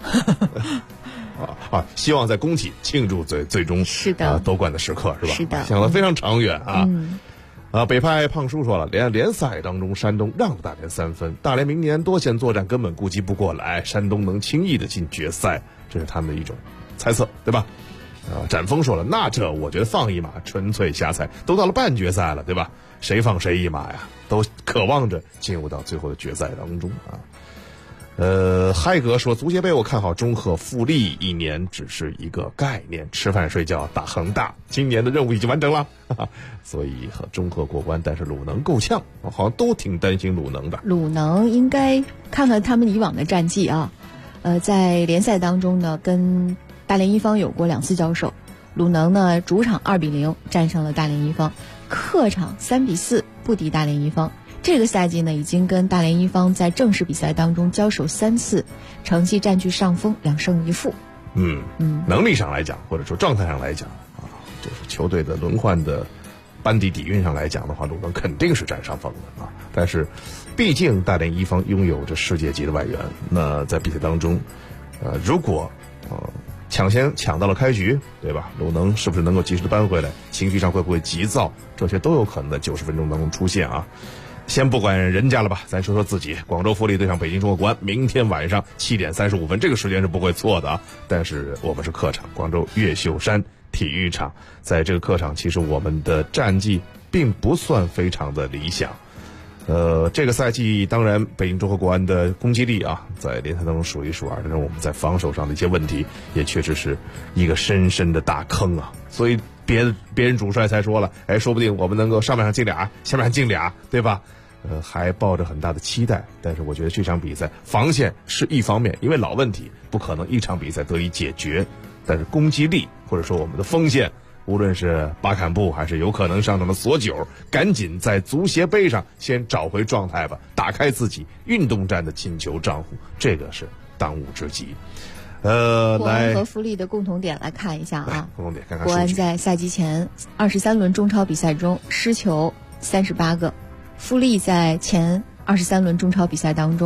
希望在工体庆祝最终是的夺冠的时刻，是吧？ 是的， 想得非常长远啊。北派胖叔说了，联赛当中山东让大连3分，大连明年多线作战根本顾及不过来，山东能轻易的进决赛，这是他们的一种猜测，对吧？展峰说了，那这我觉得放一码纯粹瞎猜，都到了半决赛了，对吧？谁放谁一码呀？都渴望着进入到最后的决赛当中啊。嗨哥说，足协杯我看好中赫复利，1年只是一个概念，吃饭睡觉打恒大，今年的任务已经完成了，所以和中赫过关，但是鲁能够呛，我好像都挺担心鲁能的。 鲁能应该看看他们以往的战绩啊，在联赛当中呢，跟大连一方有过2次交手，鲁能呢主场2-0战胜了大连一方，客场3-4不敌大连一方。这个赛季呢，已经跟大连一方在正式比赛当中交手3次，成绩占据上风，2胜1负。 能力上来讲，或者说状态上来讲啊，就是球队的轮换的班底底蕴上来讲的话，鲁能肯定是占上风的啊。但是，毕竟大连一方拥有着世界级的外援，那在比赛当中，如果抢到了开局，对吧？鲁能是不是能够及时的扳回来？情绪上会不会急躁？这些都有可能在90分钟当中出现啊。先不管人家了吧，咱说说自己。广州富力对上北京中赫国安，明天晚上7点35分，这个时间是不会错的啊。但是我们是客场，广州越秀山体育场，在这个客场，其实我们的战绩并不算非常的理想。这个赛季当然北京中赫国安的攻击力啊，在联赛当中数一数二，但是我们在防守上的一些问题，也确实是一个深深的大坑啊。所以别人主帅才说了，说不定我们能够上半场进俩，下半场进俩，对吧？还抱着很大的期待，但是我觉得这场比赛防线是一方面，因为老问题不可能一场比赛得以解决，但是攻击力或者说我们的锋线，无论是巴坎布还是有可能上场的索9，赶紧在足协杯上先找回状态吧，打开自己运动战的进球账户，这个是当务之急。 国安和富力的共同点来看一下啊， 共同点看看。 国安在赛季前23轮中超比赛中失球38个，富力在前23轮中超比赛当中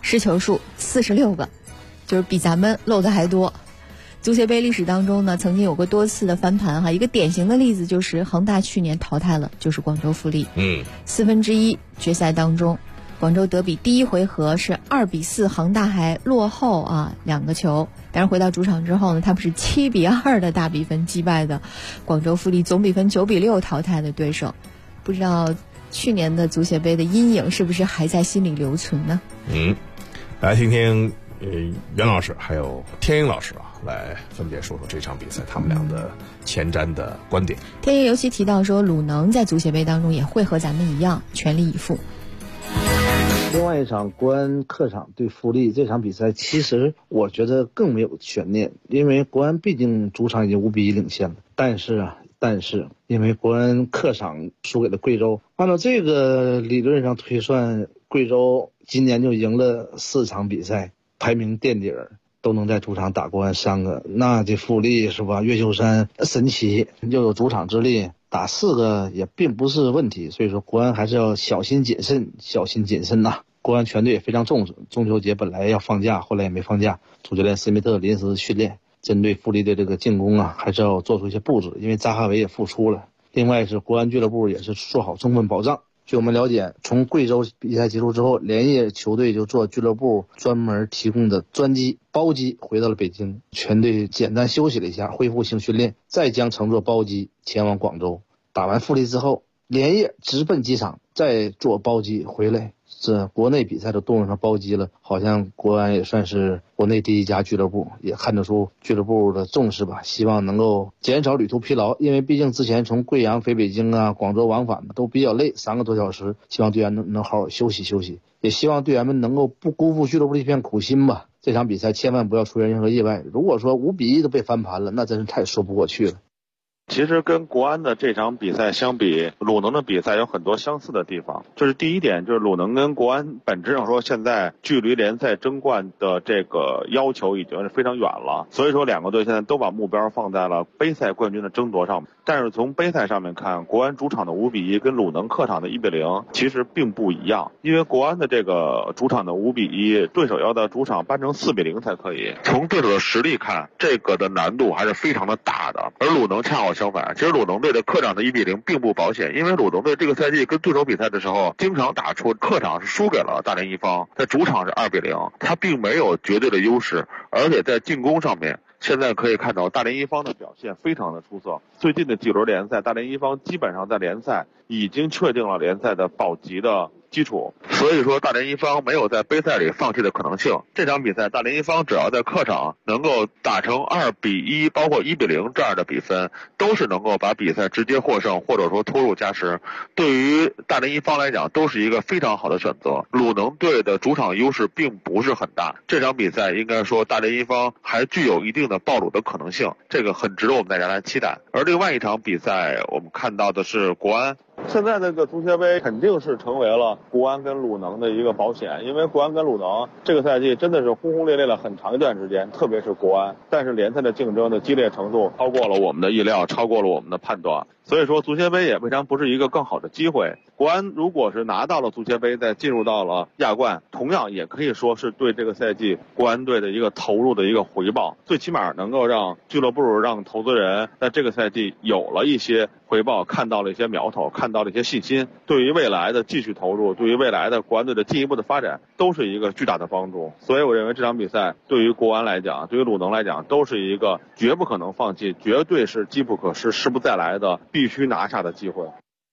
失球数46个，就是比咱们漏的还多。足协杯历史当中呢，曾经有过多次的翻盘哈，一个典型的例子就是恒大去年淘汰了就是广州富力。1/4决赛当中，广州德比第一回合是2-4，恒大还落后2个球，但是回到主场之后呢，他们是7-2的大比分击败的广州富力，总比分9-6淘汰的对手。不知道去年的足协杯的阴影是不是还在心里留存呢？ 来听听袁老师还有天鹰老师来分别说说这场比赛他们俩的前瞻的观点。 天鹰尤其提到说，鲁能在足协杯当中也会和咱们一样全力以赴。 另外一场国安客场对富力这场比赛，其实我觉得更没有悬念，因为国安毕竟主场已经5-1领先了。但是因为国安客场输给了贵州，按照这个理论上推算，贵州今年就赢了4场比赛，排名垫底儿，都能在主场打国安3个，那这富力是吧？越秀山神奇，又有主场之力，打4个也并不是问题。所以说国安还是要小心谨慎呐。国安全队也非常重视，中秋节本来要放假，后来也没放假，主教练斯密特临时训练，针对富力的这个进攻还是要做出一些布置，因为扎哈维也复出了。另外是国安俱乐部也是做好充分保障。据我们了解，从贵州比赛结束之后，连夜球队就坐俱乐部专门提供的专机包机回到了北京，全队简单休息了一下，恢复性训练，再将乘坐包机前往广州。打完富力之后，连夜直奔机场，再坐包机回来。这国内比赛都动上包机了，好像国安也算是国内第一家俱乐部，也看得出俱乐部的重视吧，希望能够减少旅途疲劳，因为毕竟之前从贵阳飞北京广州往返都比较累，3个多小时，希望队员能好好休息，也希望队员们能够不辜负俱乐部的一片苦心吧。这场比赛千万不要出现任何意外，如果说5-1都被翻盘了，那真是太说不过去了。 其实跟国安的这场比赛相比，鲁能的比赛有很多相似的地方。这是第一点，就是鲁能跟国安本质上说，现在距离联赛争冠的这个要求已经是非常远了，所以说两个队现在都把目标放在了杯赛冠军的争夺上。但是从杯赛上面看，国安主场的5-1跟鲁能客场的1-0其实并不一样，因为国安的这个主场的5-1，对手要到主场扳成4-0才可以。从对手的实力看，这个的难度还是非常的大的。而鲁能恰好相反，其实鲁能队的客场的1-0并不保险，因为鲁能队这个赛季跟对手比赛的时候，经常打出客场是输给了大连一方，在主场是2-0，他并没有绝对的优势，而且在进攻上面。现在可以看到大连一方的表现非常的出色，最近的几轮联赛，大连一方基本上在联赛已经确定了联赛的保级的基础，所以说大连一方没有在杯赛里放弃的可能性。这场比赛大连一方只要在客场能够打成2-1，包括1-0这样的比分，都是能够把比赛直接获胜，或者说拖入加时。对于大连一方来讲，都是一个非常好的选择。鲁能队的主场优势并不是很大，这场比赛应该说大连一方还具有一定的爆冷的可能性，这个很值得我们大家来期待。而另外一场比赛，我们看到的是国安。现在这个足协杯肯定是成为了国安跟鲁能的一个保险，因为国安跟鲁能这个赛季真的是轰轰烈烈了很长一段时间，特别是国安，但是联赛的竞争的激烈程度超过了我们的意料，超过了我们的判断，所以说足协杯也未尝不是一个更好的机会。国安如果是拿到了足协杯，再进入到了亚冠，同样也可以说是对这个赛季国安队的一个投入的一个回报，最起码能够让俱乐部让投资人在这个赛季有了一些回报，看到了一些苗头，看到了一些信心，对于未来的继续投入，对于未来的国安队的进一步的发展都是一个巨大的帮助。所以我认为这场比赛对于国安来讲，对于鲁能来讲，都是一个绝不可能放弃，绝对是机不可失，失不再来的必须拿下的机会。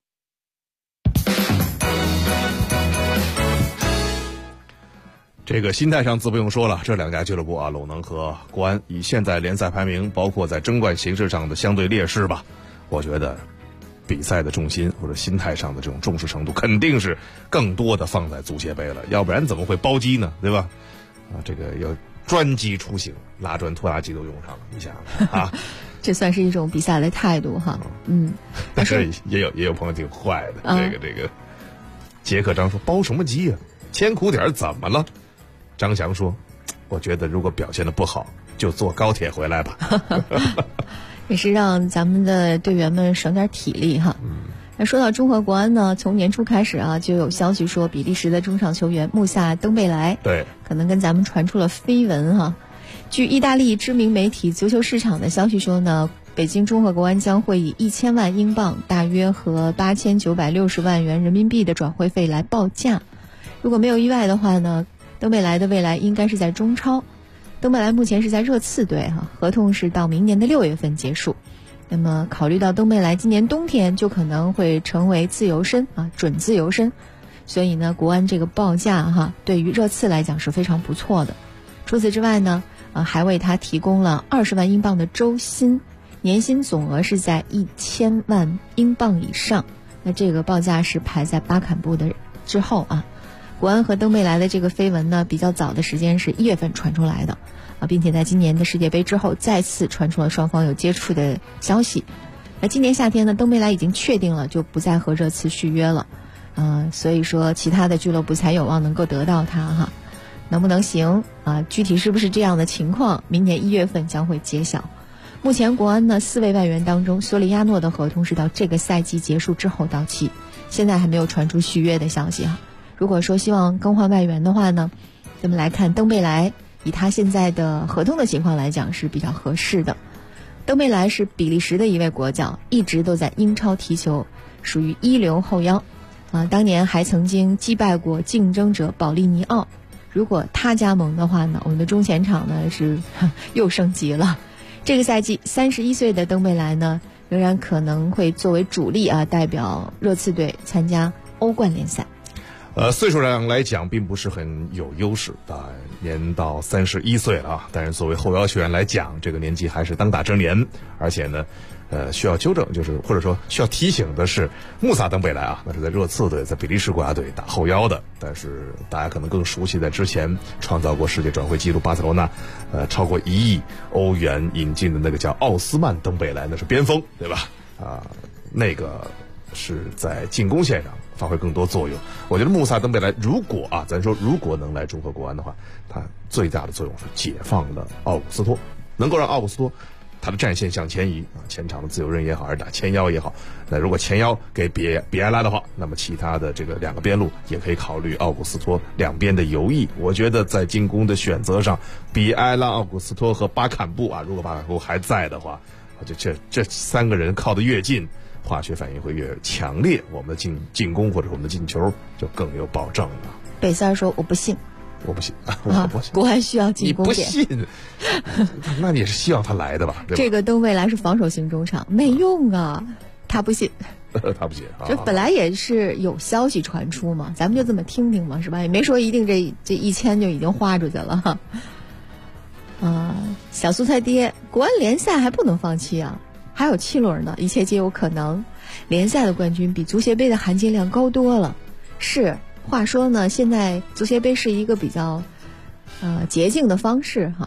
这个心态上自不用说了，这两家俱乐部鲁能和国安以现在联赛排名，包括在争冠形势上的相对劣势吧，我觉得比赛的重心或者心态上的这种重视程度肯定是更多的放在足协杯了，要不然怎么会包机呢，对吧？这个要专机出行，拉砖拖拉机都用上了，你想啊。 这算是一种比赛的态度哈。 但是也有朋友挺坏的，这个杰克张说包什么机啊，千苦点怎么了？张翔说我觉得如果表现的不好就坐高铁回来吧。 也是让咱们的队员们省点体力哈。 那说到中赫国安呢，从年初开始啊，就有消息说比利时的中场球员穆萨登贝莱可能跟咱们传出了绯闻哈。据意大利知名媒体足球市场的消息说呢，北京中赫国安将会以1000万英镑，大约和8960万元人民币的转会费来报价。如果没有意外的话呢，登贝莱的未来应该是在中超。登贝莱目前是在热刺队哈，合同是到明年的6月份结束。那么考虑到登贝莱今年冬天就可能会成为自由身啊，准自由身，所以呢，国安这个报价哈，对于热刺来讲是非常不错的。除此之外呢，还为他提供了20万英镑的周薪，年薪总额是在1000万英镑以上。那这个报价是排在巴坎布的之后啊。国安和登贝莱的这个绯闻呢，比较早的时间是1月份传出来的啊，并且在今年的世界杯之后再次传出了双方有接触的消息。那今年夏天呢，登贝莱已经确定了就不再和热刺续约了，所以说其他的俱乐部才有望能够得到他哈。能不能行啊？具体是不是这样的情况，明年1月份将会揭晓。目前国安呢4位外援当中，索里亚诺的合同是到这个赛季结束之后到期，现在还没有传出续约的消息哈。如果说希望更换外援的话呢，咱们来看登贝莱，以他现在的合同的情况来讲是比较合适的。登贝莱是比利时的一位国脚，一直都在英超踢球，属于一流后腰当年还曾经击败过竞争者保利尼奥。如果他加盟的话呢，我们的中前场呢是又升级了。这个赛季31岁的登贝莱呢，仍然可能会作为主力代表热刺队参加欧冠联赛。 岁数上来讲并不是很有优势啊，年到31岁了啊，但是作为后腰球员来讲，这个年纪还是当打之年。而且呢需要纠正，就是或者说需要提醒的是，穆萨登贝莱啊，那是在热刺队，在比利时国家队打后腰的。但是大家可能更熟悉在之前创造过世界转会纪录，巴塞罗那超过1亿欧元引进的那个叫奥斯曼登贝莱，那是边锋，对吧？那个是在进攻线上发挥更多作用。我觉得穆萨登贝莱如果咱说如果能来中赫国安的话，他最大的作用是解放了奥古斯托，能够让奥古斯托他的战线向前移前场的自由人也好，还是打前腰也好。那如果前腰给比埃拉的话，那么其他的这个2个边路也可以考虑奥古斯托两边的游弋。我觉得在进攻的选择上，比埃拉、奥古斯托和巴坎布如果巴坎布还在的话，这3个人靠得越近，化学反应会越强烈，我们的进攻或者我们的进球就更有保证了。 北三说我不信， 我不信，我不信。 国安需要进攻点， 你不信，那你也是希望他来的吧？对吧？ 这个登贝莱是防守型中场，没用啊，他不信。 他不信。 这本来也是有消息传出嘛，咱们就这么听听嘛，是吧？也没说一定这1000就已经花出去了。小苏菜爹，国安联赛还不能放弃啊，还有7轮呢，一切皆有可能。联赛的冠军比足协杯的含金量高多了。是，话说呢，现在足协杯是一个比较捷径的方式哈。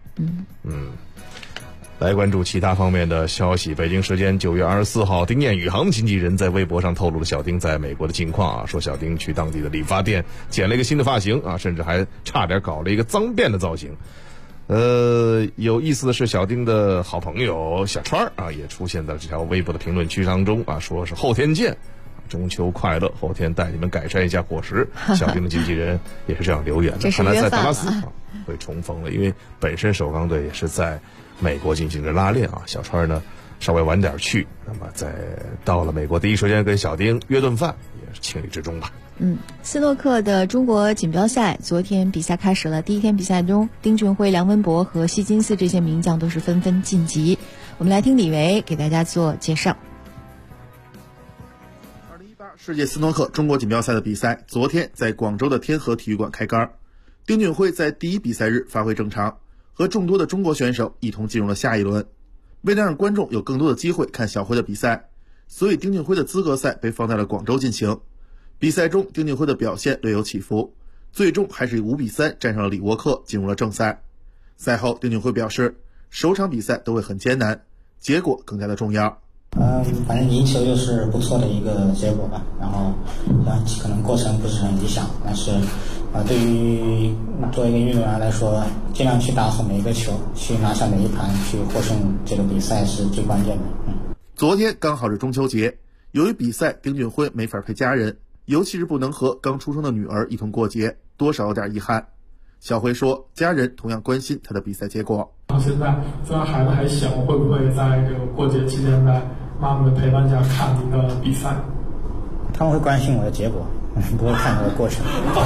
来关注其他方面的消息。北京时间9月24号，丁彦雨航经纪人在微博上透露了小丁在美国的近况说小丁去当地的理发店剪了一个新的发型甚至还差点搞了一个脏辫的造型。有意思的是，小丁的好朋友小川也出现在这条微博的评论区当中说是后天见，中秋快乐，后天带你们改善一下伙食。小丁的经纪人也是这样留言的。看来在达拉斯会重逢了，因为本身首钢队也是在美国进行着拉练小川呢稍微晚点去，那么在到了美国第一时间跟小丁约顿饭，也是情理之中吧。 斯诺克的中国锦标赛昨天比赛开始了。第一天比赛中，丁俊晖、梁文博和希金斯这些名将都是纷纷晋级。我们来听李维给大家做介绍。 2018世界斯诺克中国锦标赛的比赛昨天在广州的天河体育馆开杆。丁俊晖在第一比赛日发挥正常，和众多的中国选手一同进入了下一轮。为了让观众有更多的机会看小晖的比赛，所以丁俊晖的资格赛被放在了广州进行。比赛中丁俊晖的表现略有起伏，最终还是以5比3战胜了李沃克，进入了正赛。赛后丁俊晖表示，首场比赛都会很艰难，结果更加的重要。 反正赢球就是不错的一个结果吧，然后可能过程不是很理想，但是对于作为一个运动员来说，尽量去打好每一个球，去拿下每一盘，去获胜这个比赛是最关键的。 昨天刚好是中秋节， 由于比赛，丁俊晖没法陪家人，尤其是不能和刚出生的女儿一同过节，多少有点遗憾。小辉说，家人同样关心他的比赛结果。 现在虽然孩子还小，会不会在这个过节期间在妈妈的陪伴下看您的比赛？ 他们会关心我的结果，不会看我的过程。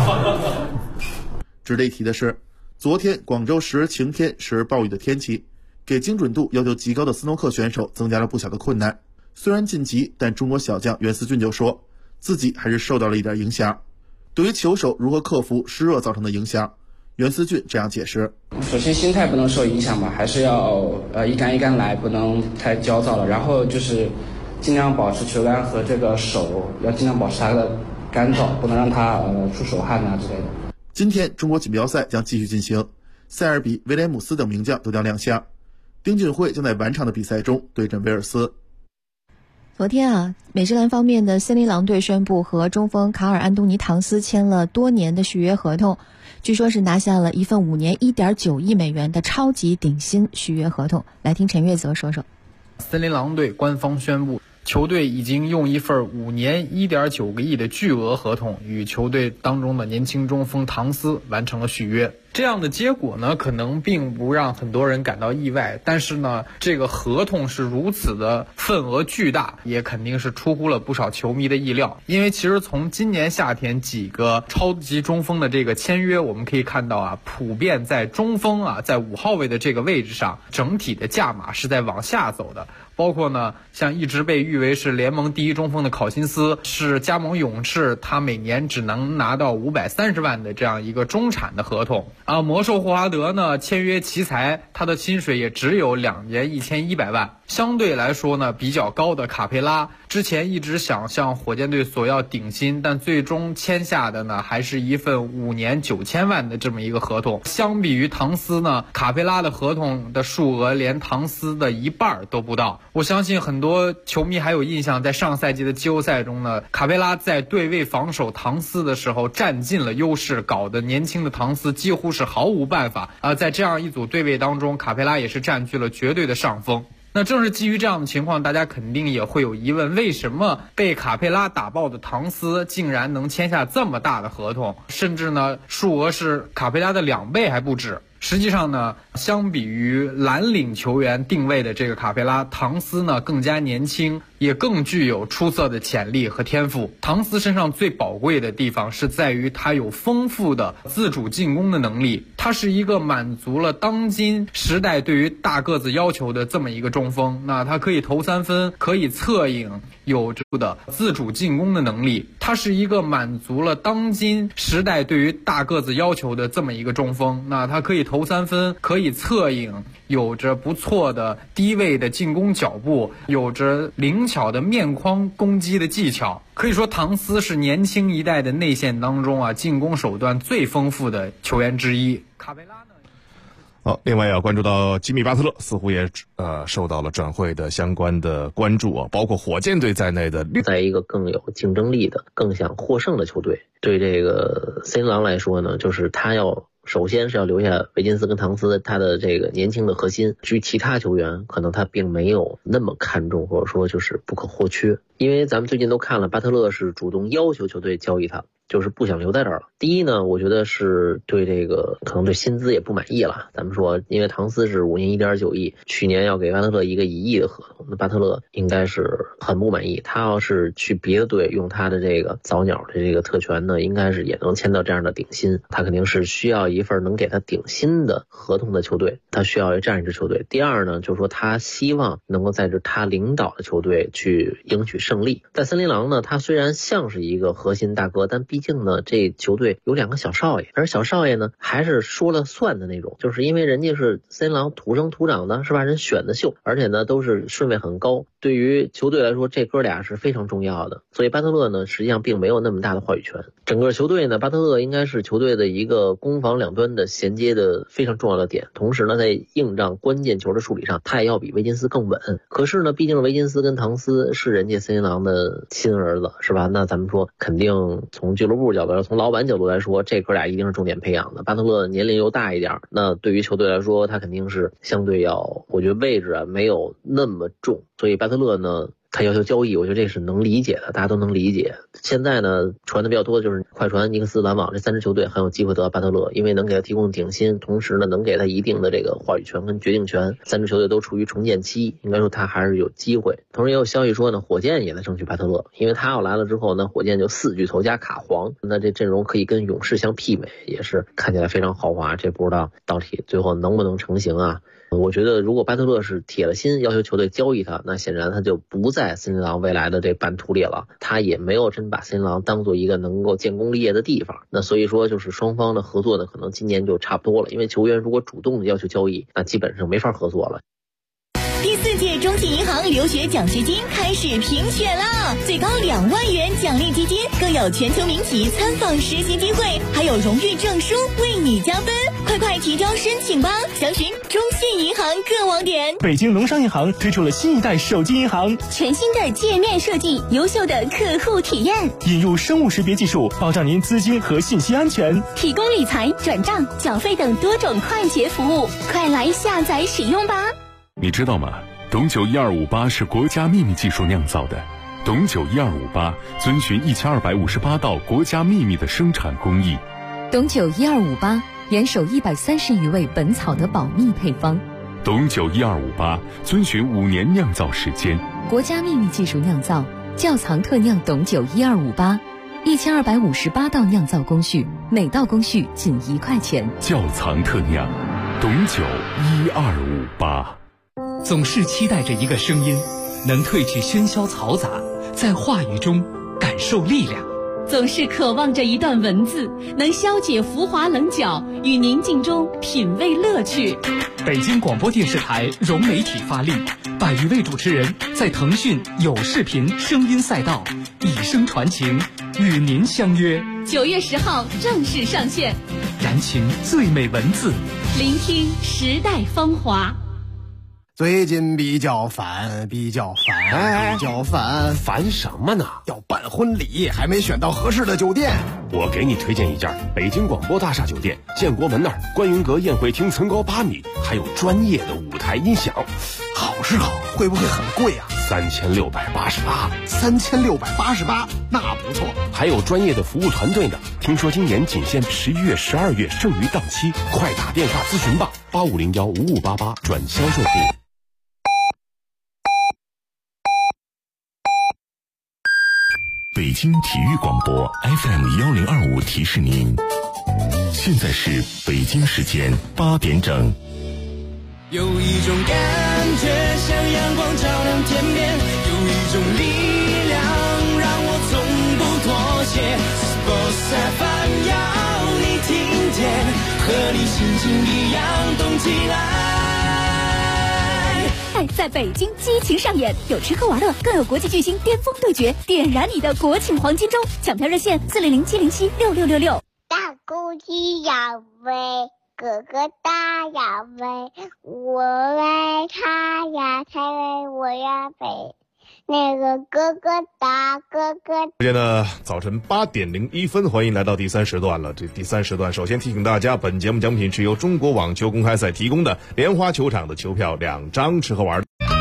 值得一提的是，昨天广州时而晴天时而暴雨的天气，给精准度要求极高的斯诺克选手增加了不小的困难。虽然晋级，但中国小将袁思俊就说自己还是受到了一点影响。对于球手如何克服湿热造成的影响，袁思俊这样解释： 首先心态不能受影响嘛，还是要一杆一杆来，不能太焦躁了。然后就是尽量保持球杆和这个手要尽量保持它的干燥，不能让它出手汗啊之类的。 今天中国锦标赛将继续进行，塞尔比、威廉姆斯等名将都将亮相。丁俊晖将在晚场的比赛中对阵威尔斯。 昨天美职篮方面的森林狼队宣布和中锋卡尔·安东尼·唐斯签了多年的续约合同，据说是拿下了一份5年1.9亿美元的超级顶薪续约合同。来听陈月泽说说。 森林狼队官方宣布，球队已经用一份5年1.9个亿的巨额合同与球队当中的年轻中锋唐斯完成了续约。这样的结果呢，可能并不让很多人感到意外，但是呢，这个合同是如此的份额巨大，也肯定是出乎了不少球迷的意料。因为其实从今年夏天几个超级中锋的这个签约，我们可以看到普遍在中锋在5号位的这个位置上，整体的价码是在往下走的。包括呢，像一直被誉为是联盟第一中锋的考辛斯，是加盟勇士，他每年只能拿到530万的这样一个中产的合同。魔兽霍华德呢，签约奇才，他的薪水也只有2年1100万。相对来说呢，比较高的卡佩拉，之前一直想向火箭队索要顶薪，但最终签下的呢，还是一份5年9000万的这么一个合同。相比于唐斯呢，卡佩拉的合同的数额连唐斯的一半都不到。我相信很多球迷还有印象，在上赛季的季后赛中呢，卡佩拉在对位防守唐斯的时候占尽了优势，搞得年轻的唐斯几乎是毫无办法。在这样一组对位当中，卡佩拉也是占据了绝对的上风。那正是基于这样的情况，大家肯定也会有疑问，为什么被卡佩拉打爆的唐斯竟然能签下这么大的合同，甚至呢数额是卡佩拉的2倍还不止。实际上呢，相比于蓝领球员定位的这个卡佩拉，唐斯呢更加年轻，也更具有出色的潜力和天赋。唐斯身上最宝贵的地方是在于他有丰富的自主进攻的能力，他是一个满足了当今时代对于大个子要求的这么一个中锋。那他可以投3分，可以策应，有着的自主进攻的能力，他是一个满足了当今时代对于大个子要求的这么一个中锋。那他可以投3分，可以策应，有着不错的低位的进攻脚步，有着灵巧的面框攻击的技巧。可以说唐斯是年轻一代的内线当中进攻手段最丰富的球员之一。卡佩拉呢？ 另外要关注到吉米巴特勒似乎也受到了转会的相关的关注包括火箭队在内的。 在一个更有竞争力的、更想获胜的球队，对这个森林狼来说呢，就是他首先是要留下维金斯跟唐斯他的这个年轻的核心，至于其他球员可能他并没有那么看重，或者说就是不可或缺。因为咱们最近都看了，巴特勒是主动要求球队交易他，就是不想留在这儿了。第一呢，我觉得是对这个可能对薪资也不满意了。咱们说，因为唐斯是5年1.9亿，去年要给巴特勒一个1亿的合同，那巴特勒应该是很不满意。他要是去别的队用他的这个早鸟的这个特权呢，应该是也能签到这样的顶薪。他肯定是需要一份能给他顶薪的合同的球队，他需要这样一支球队。第二呢，就是说他希望能够在这他领导的球队去赢取胜利。在森林狼呢，他虽然像是一个核心大哥，但毕竟呢这球队有2个小少爷，而小少爷呢还是说了算的那种，就是因为人家是森林狼土生土长的，是吧？人选的秀，而且呢都是顺位很高，对于球队来说这哥俩是非常重要的。所以巴特勒呢实际上并没有那么大的话语权。整个球队呢，巴特勒应该是球队的一个攻防两端的衔接的非常重要的点，同时呢在硬仗关键球的处理上他也要比维金斯更稳。可是呢毕竟维金斯跟唐斯是人家森林狼的亲儿子，是吧？那咱们说肯定从俱乐部角度，从老板角度来说，这哥俩一定是重点培养的。巴特勒年龄又大一点，那对于球队来说他肯定是相对要，我觉得位置没有那么重，所以巴特勒呢他要求交易，我觉得这是能理解的，大家都能理解。现在呢，传的比较多的就是快船、尼克斯、篮网这3支球队很有机会得到巴特勒，因为能给他提供顶薪，同时呢能给他一定的这个话语权跟决定权。3支球队都处于重建期，应该说他还是有机会。同时也有消息说呢，火箭也在争取巴特勒，因为他要来了之后呢，火箭就4巨头加卡皇，那这阵容可以跟勇士相媲美，也是看起来非常豪华。这不知道到底最后能不能成型啊？我觉得如果巴特勒是铁了心要求球队交易他，那显然他就不在森林狼未来的这版图里了，他也没有真把森林狼当做一个能够建功立业的地方。那所以说就是双方的合作呢，可能今年就差不多了，因为球员如果主动的要求交易，那基本上没法合作了。 第4届中信银行留学奖学金开始评选啦！最高2万元奖励基金，更有全球名企参访实习机会，还有荣誉证书为你加分。快提交申请吧！详询中信银行各网点。 北京农商银行推出了新一代手机银行， 全新的界面设计，优秀的客户体验， 引入生物识别技术，保障您资金和信息安全， 提供理财、转账、缴费等多种快捷服务，快来下载使用吧！ 你知道吗？董酒1258是国家秘密技术酿造的。董酒1258遵循1258道国家秘密的生产工艺。 董酒1258严守130余味本草的保密配方。 董酒1258遵循5年酿造时间。 国家秘密技术酿造，窖藏特酿董酒1258，1258道酿造工序，每道工序仅1块钱。 窖藏特酿，董酒1258。 总是期待着一个声音，能褪去喧嚣嘈杂，在话语中感受力量。 总是渴望着一段文字，能消解浮华棱角，与宁静中品味乐趣。 北京广播电视台融媒体发力，100余位主持人在腾讯有视频声音赛道以声传情，与您相约。 9月10号正式上线， 燃情最美文字， 聆听时代风华。 最近比较烦， 烦什么呢？ 要办婚礼，还没选到合适的酒店。 我给你推荐一家北京广播大厦酒店，建国门那儿观云阁宴会厅层高8米，还有专业的舞台音响。 好是好，会不会很贵啊 ？3688， 那不错。 还有专业的服务团队呢。听说今年仅限11月、12月剩余档期，快打电话咨询吧，85015588转销售部。 北京体育广播 FM1025提示您，现在是北京时间8点整。 有一种感觉像阳光照亮天边，有一种力量让我从不妥协。Sports FM 要你听见，和你心情一样动起来。 在北京激情上演，有吃喝玩乐，更有国际巨星巅峰对决，点燃你的国庆黄金周。抢票热线400-707-6666。 大公鸡要飞，哥哥大要飞，我爱他呀，他为我要飞。那个哥哥大哥哥。 时间呢，早晨8点01分，欢迎来到第3时段了。这第3时段，首先提醒大家，本节目奖品是由中国网球公开赛提供的莲花球场的球票2张，吃喝玩。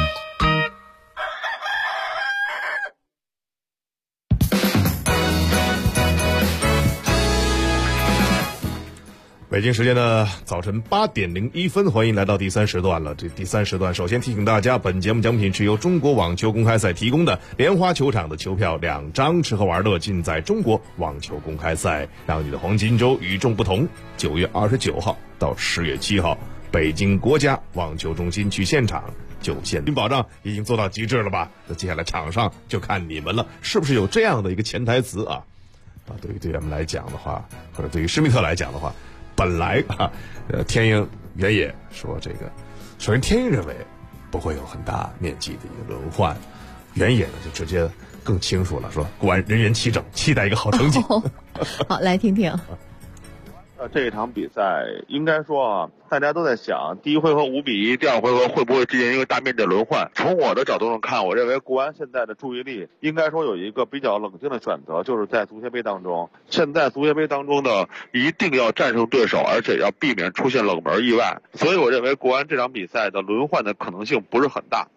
北京时间呢，早晨8点01分，欢迎来到第3时段了。这第3时段，首先提醒大家，本节目奖品是由中国网球公开赛提供的莲花球场的球票2张，吃喝玩乐尽在中国网球公开赛，让你的黄金周与众不同。9月29号到10月7号，北京国家网球中心去现场就现保障已经做到极致了吧？那接下来场上就看你们了，是不是有这样的一个潜台词啊？对于队员们来讲的话，或者对于施密特来讲的话。本来天鹰原野说这个，首先天鹰认为不会有很大面积的一个轮换，原野呢就直接更清楚了，说国安人员齐整，期待一个好成绩。 好，来听听。 这一场比赛应该说啊，大家都在想第一回合5-1，第二回合会不会进行一个大面积轮换。从我的角度上看，我认为国安现在的注意力应该说有一个比较冷静的选择，就是在足协杯当中，现在足协杯当中呢，一定要战胜对手，而且要避免出现冷门意外。所以我认为国安这场比赛的轮换的可能性不是很大。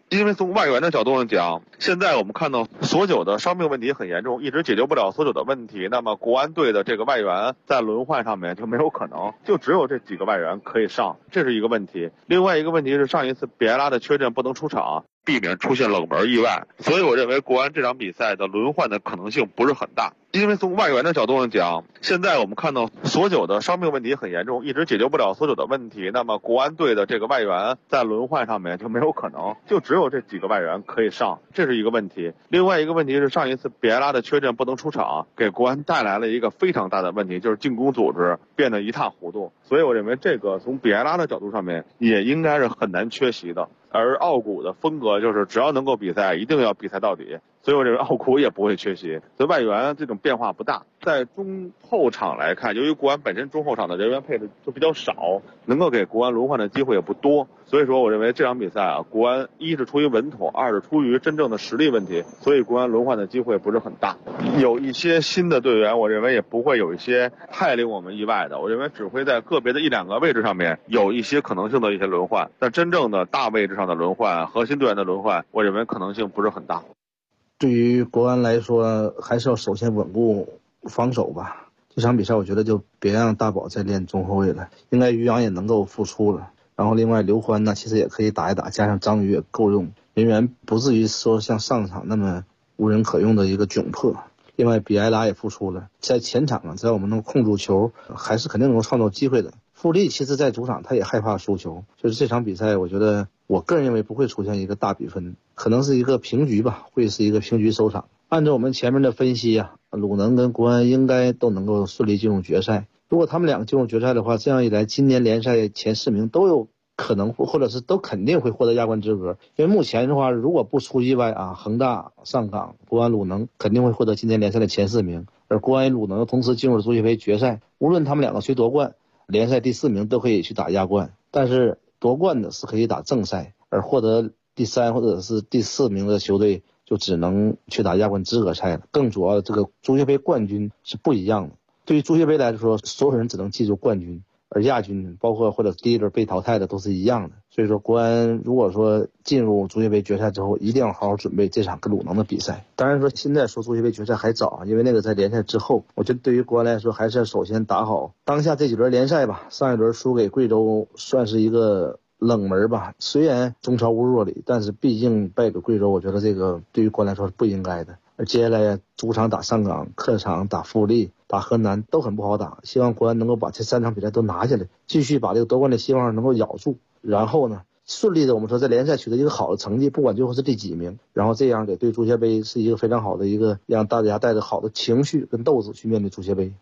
因为从外援的角度上讲，现在我们看到所久的伤病问题很严重，一直解决不了所久的问题，那么国安队的这个外援在轮换上面就没有可能，就只有这几个外援可以上，这是一个问题。另外一个问题是上一次比埃拉的缺阵不能出场，避免出现冷门意外，所以我认为国安这场比赛的轮换的可能性不是很大。因为从外援的角度上讲，现在我们看到所久的伤病问题很严重，一直解决不了所久的问题，那么国安队的这个外援在轮换上面就没有可能，就只有这几个外援可以上，这是一个问题。另外一个问题是上一次比埃拉的缺阵不能出场，给国安带来了一个非常大的问题，就是进攻组织变得一塌糊涂，所以我认为这个从比埃拉的角度上面也应该是很难缺席的。而奥古的风格就是只要能够比赛一定要比赛到底，所以我认为奥古也不会缺席，所以外援这种变化不大。在中后场来看，由于国安本身中后场的人员配置就比较少，能够给国安轮换的机会也不多，所以说我认为这场比赛啊，国安一是出于稳妥，二是出于真正的实力问题，所以国安轮换的机会不是很大。有一些新的队员，我认为也不会有一些太令我们意外的，我认为只会在个别的一两个位置上面有一些可能性的一些轮换，但真正的大位置上的轮换、核心队员的轮换，我认为可能性不是很大。 对于国安来说，还是要首先稳固防守吧。这场比赛我觉得就别让大宝再练中后卫了，应该于洋也能够复出了。然后另外刘欢呢，其实也可以打一打，加上张宇也够用，人员不至于说像上场那么无人可用的一个窘迫。另外比埃拉也复出了，在前场啊，只要我们能控住球，还是肯定能够创造机会的。富力其实在主场他也害怕输球，就是这场比赛我觉得我个人认为不会出现一个大比分，可能是一个平局吧，会是一个平局收场。按照我们前面的分析啊，鲁能跟国安应该都能够顺利进入决赛。如果他们两个进入决赛的话，这样一来今年联赛前4名都有可能或者是都肯定会获得亚冠资格。因为目前的话，如果不出意外啊，恒大、上港、国安、鲁能肯定会获得今年联赛的前4名，而国安与鲁能同时进入了足协杯决赛，无论他们两个谁夺冠，联赛第4名都可以去打亚冠，但是夺冠的是可以打正赛，而获得第3或者是第4名的球队就只能去打亚冠资格赛了。更主要的，这个足协杯冠军是不一样的。对于足协杯来说，所有人只能记住冠军，而亚军包括或者第一轮被淘汰的都是一样的。所以说国安如果说进入足协杯决赛之后，一定要好好准备这场跟鲁能的比赛。当然说现在说足协杯决赛还早，因为那个在联赛之后，我觉得对于国安来说还是要首先打好当下这几轮联赛吧。上一轮输给贵州算是一个冷门吧，虽然中超无弱旅，但是毕竟败给贵州，我觉得这个对于国安来说是不应该的。而接下来主场打上港，客场打富力、打河南都很不好打，希望国安能够把这3场比赛都拿下来，继续把这个夺冠的希望能够咬住，然后呢顺利的我们说在联赛取得一个好的成绩，不管最后是第几名，然后这样对足协杯是一个非常好的一个让大家带着好的情绪跟斗志去面对足协杯。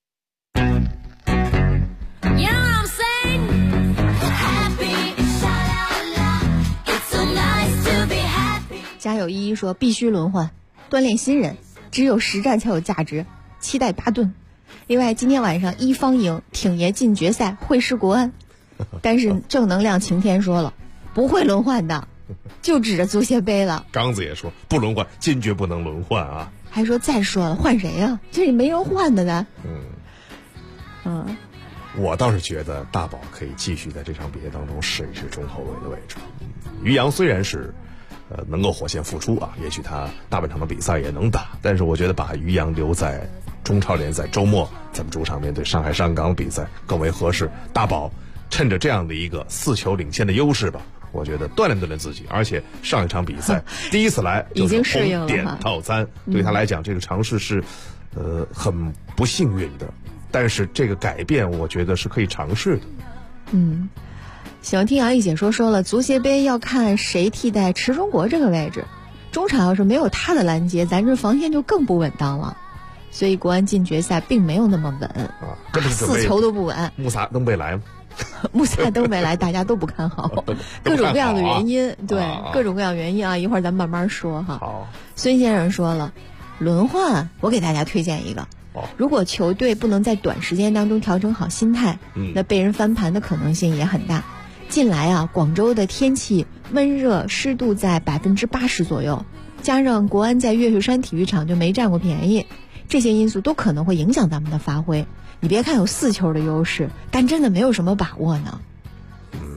家有依依说必须轮换，锻炼新人，只有实战才有价值，期待巴顿。另外今天晚上一方赢，挺爷进决赛会师国安，但是正能量晴天说了不会轮换的，就指着足协杯了。 刚子也说不轮换，坚决不能轮换啊， 还说再说了换谁啊，这里没人换的呢。 我倒是觉得大宝可以继续在这场比赛当中试一试中后卫的位置。于洋虽然是能够火线复出啊，也许他大半场的比赛也能打，但是我觉得把于洋留在中超联赛周末咱们主场面对上海上港比赛更为合适。大宝趁着这样的一个4球领先的优势吧，我觉得锻炼锻炼自己。而且上一场比赛第一次来已经适应了， 红点套餐对他来讲这个尝试是很不幸运的，但是这个改变我觉得是可以尝试的。 喜欢听杨毅解说了，足协杯要看谁替代池忠国这个位置，中场要是没有他的拦截，咱这防线就更不稳当了。所以国安进决赛并没有那么稳啊，4球都不稳。 穆萨登贝莱吗？ 穆萨登贝莱大家都不看好，各种各样的原因，对，各种各样原因啊，一会儿咱们慢慢说哈。 好， 孙先生说了，轮换我给大家推荐一个。如果球队不能在短时间当中调整好心态，那被人翻盘的可能性也很大。近来啊，广州的天气闷热，湿度在80%左右，加上国安在岳雪山体育场就没占过便宜，这些因素都可能会影响咱们的发挥。你别看有4球的优势，但真的没有什么把握呢。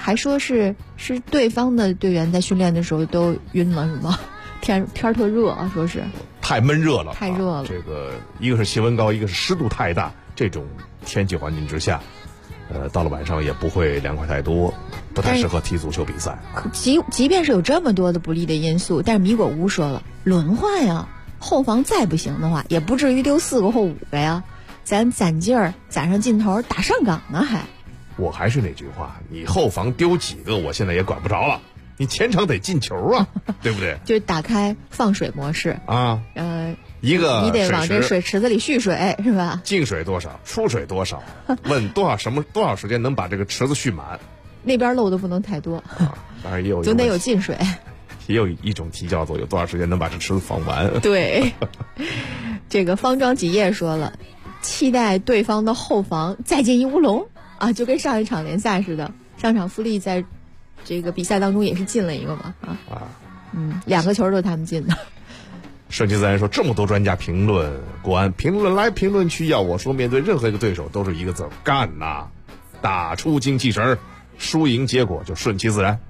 还说是对方的队员在训练的时候都晕了是吗？天特热啊，说是太闷热了， 太热了。 这个一个是气温高，一个是湿度太大，这种天气环境之下，到了晚上也不会凉快太多，不太适合踢足球比赛。 即便是有这么多的不利的因素，但是米果乌说了，轮换呀，后防再不行的话，也不至于丢4个或5个呀，咱攒劲儿，攒上劲头，打上岗呢还。 我还是那句话，你后防丢几个，我现在也管不着了。你前场得进球啊，对不对？ 就是打开放水模式啊，一个你得往这水池子里蓄水是吧？ 进水多少，出水多少，问多少时间能把这个池子蓄满？ 那边漏的不能太多， 当然也有总得有进水。 也有一种题叫做有多少时间能把这池子放完？ 对，这个方庄几叶说了，期待对方的后防再进一乌龙啊，就跟上一场联赛似的，上场富力在这个比赛当中也是进了一个嘛2个球都是他们进的。 顺其自然说，这么多专家评论国安，评论来评论去，要我说，面对任何一个对手都是一个字，干呐，打出精气神，输赢结果就顺其自然。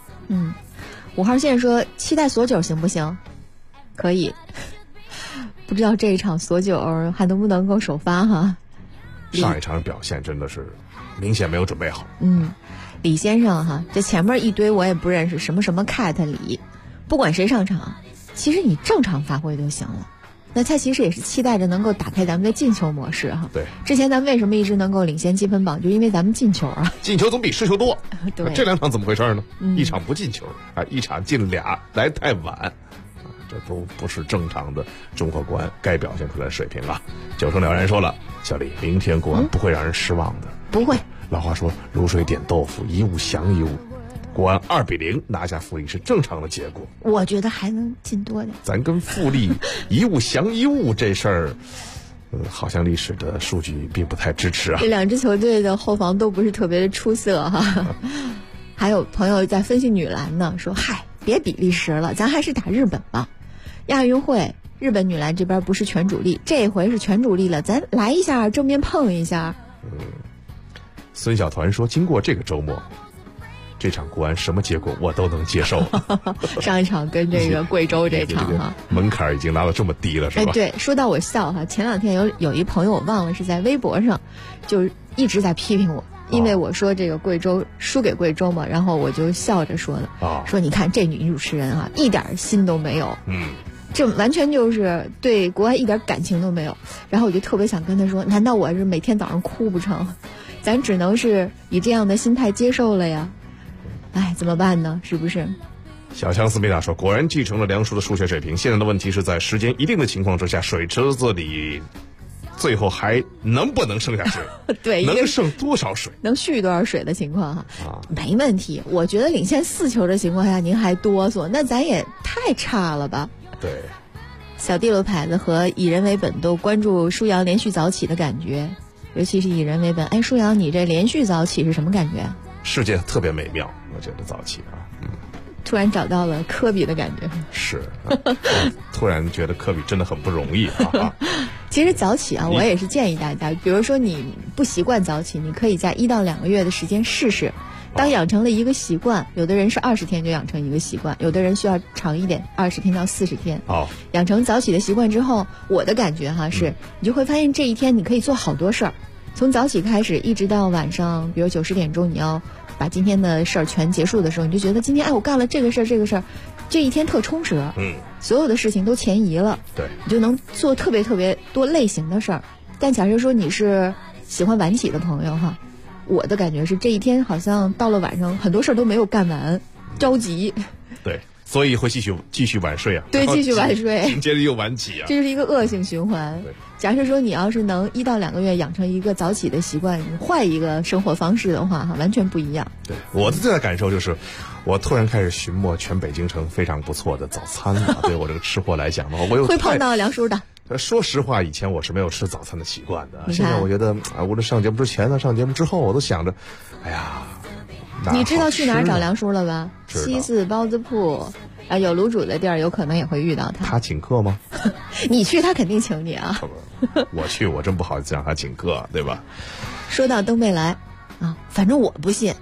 5号线说期待索九行不行？可以，不知道这一场索九还能不能够首发哈？ 上一场表现真的是明显没有准备好。 李先生哈，这前面一堆我也不认识，什么 cat 李，不管谁上场，其实你正常发挥就行了。那他其实也是期待着能够打开咱们的进球模式哈。 对， 之前咱们为什么一直能够领先积分榜，就因为咱们进球啊。 进球总比失球多。 对， 这2场怎么回事呢？一场不进球啊，一场进俩，来太晚。这都不是正常的中国国安该表现出来的水平啊！九成了然说了，小李，明天国安不会让人失望的。 不会。 老话说，卤水点豆腐，一物降一物。国安2-0拿下富力是正常的结果。 我觉得还能进多点。 咱跟富力一物降一物这事儿，好像历史的数据并不太支持啊。 这2支球队的后防都不是特别的出色哈。还有朋友在分析女篮呢，说嗨，别比利时了，咱还是打日本吧。亚运会日本女篮这边不是全主力，这回是全主力了，咱来一下正面碰一下。 孙小团说，经过这个周末，这场国安什么结果我都能接受。 上一场跟这个贵州这场哈， 门槛已经拉到这么低了是吧？ 对，说到我笑哈，前2天有一朋友我忘了是在微博上，就一直在批评我，因为我说这个贵州输给贵州嘛，然后我就笑着说的，说你看这女主持人啊，一点心都没有，这完全就是对国安一点感情都没有。然后我就特别想跟他说，难道我是每天早上哭不成？咱只能是以这样的心态接受了呀。哎，怎么办呢？是不是？ 小强思密达说，果然继承了梁叔的数学水平，现在的问题是在时间一定的情况之下，水池子里最后还能不能剩下水？ 对， 能剩多少水？ 能蓄多少水的情况哈？没问题。我觉得领先4球的情况下，您还哆嗦，那咱也太差了吧？ 对。 小地楼牌子和以人为本都关注舒阳连续早起的感觉，尤其是以人为本。哎，舒阳，你这连续早起是什么感觉？ 世界特别美妙，我觉得早起啊， 突然找到了科比的感觉。 是，突然觉得科比真的很不容易啊。 其实早起啊，我也是建议大家，比如说你不习惯早起，你可以在1到2个月的时间试试。当养成了一个习惯，有的人是20天就养成一个习惯，有的人需要长一点，20天到40天。养成早起的习惯之后，我的感觉哈是，你就会发现这一天你可以做好多事儿。从早起开始，一直到晚上，比如9、10点钟，你要把今天的事儿全结束的时候，你就觉得今天我干了这个事儿，这一天特充实。所有的事情都前移了。 对， 你就能做特别特别多类型的事儿。但假设说你是喜欢晚起的朋友哈，我的感觉是这一天好像到了晚上很多事儿都没有干完，着急。 对，所以会继续晚睡啊。 对，继续晚睡， 接着又晚起啊， 这就是一个恶性循环。假设说你要是能1到2个月养成一个早起的习惯，换一个生活方式的话，哈，完全不一样。 对，我的最大感受就是，我突然开始寻摸全北京城非常不错的早餐了。对我这个吃货来讲的话，我又会碰到梁叔的。 说实话，以前我是没有吃早餐的习惯的。现在我觉得无论上节目之前呢，上节目之后，我都想着，哎呀， 你知道去哪儿找梁叔了吧？西四包子铺。有卤煮的地儿，有可能也会遇到他。 他请客吗？ 你去，他肯定请你啊。 我去，我真不好让他请客，对吧？ 说到登贝莱啊，反正我不信。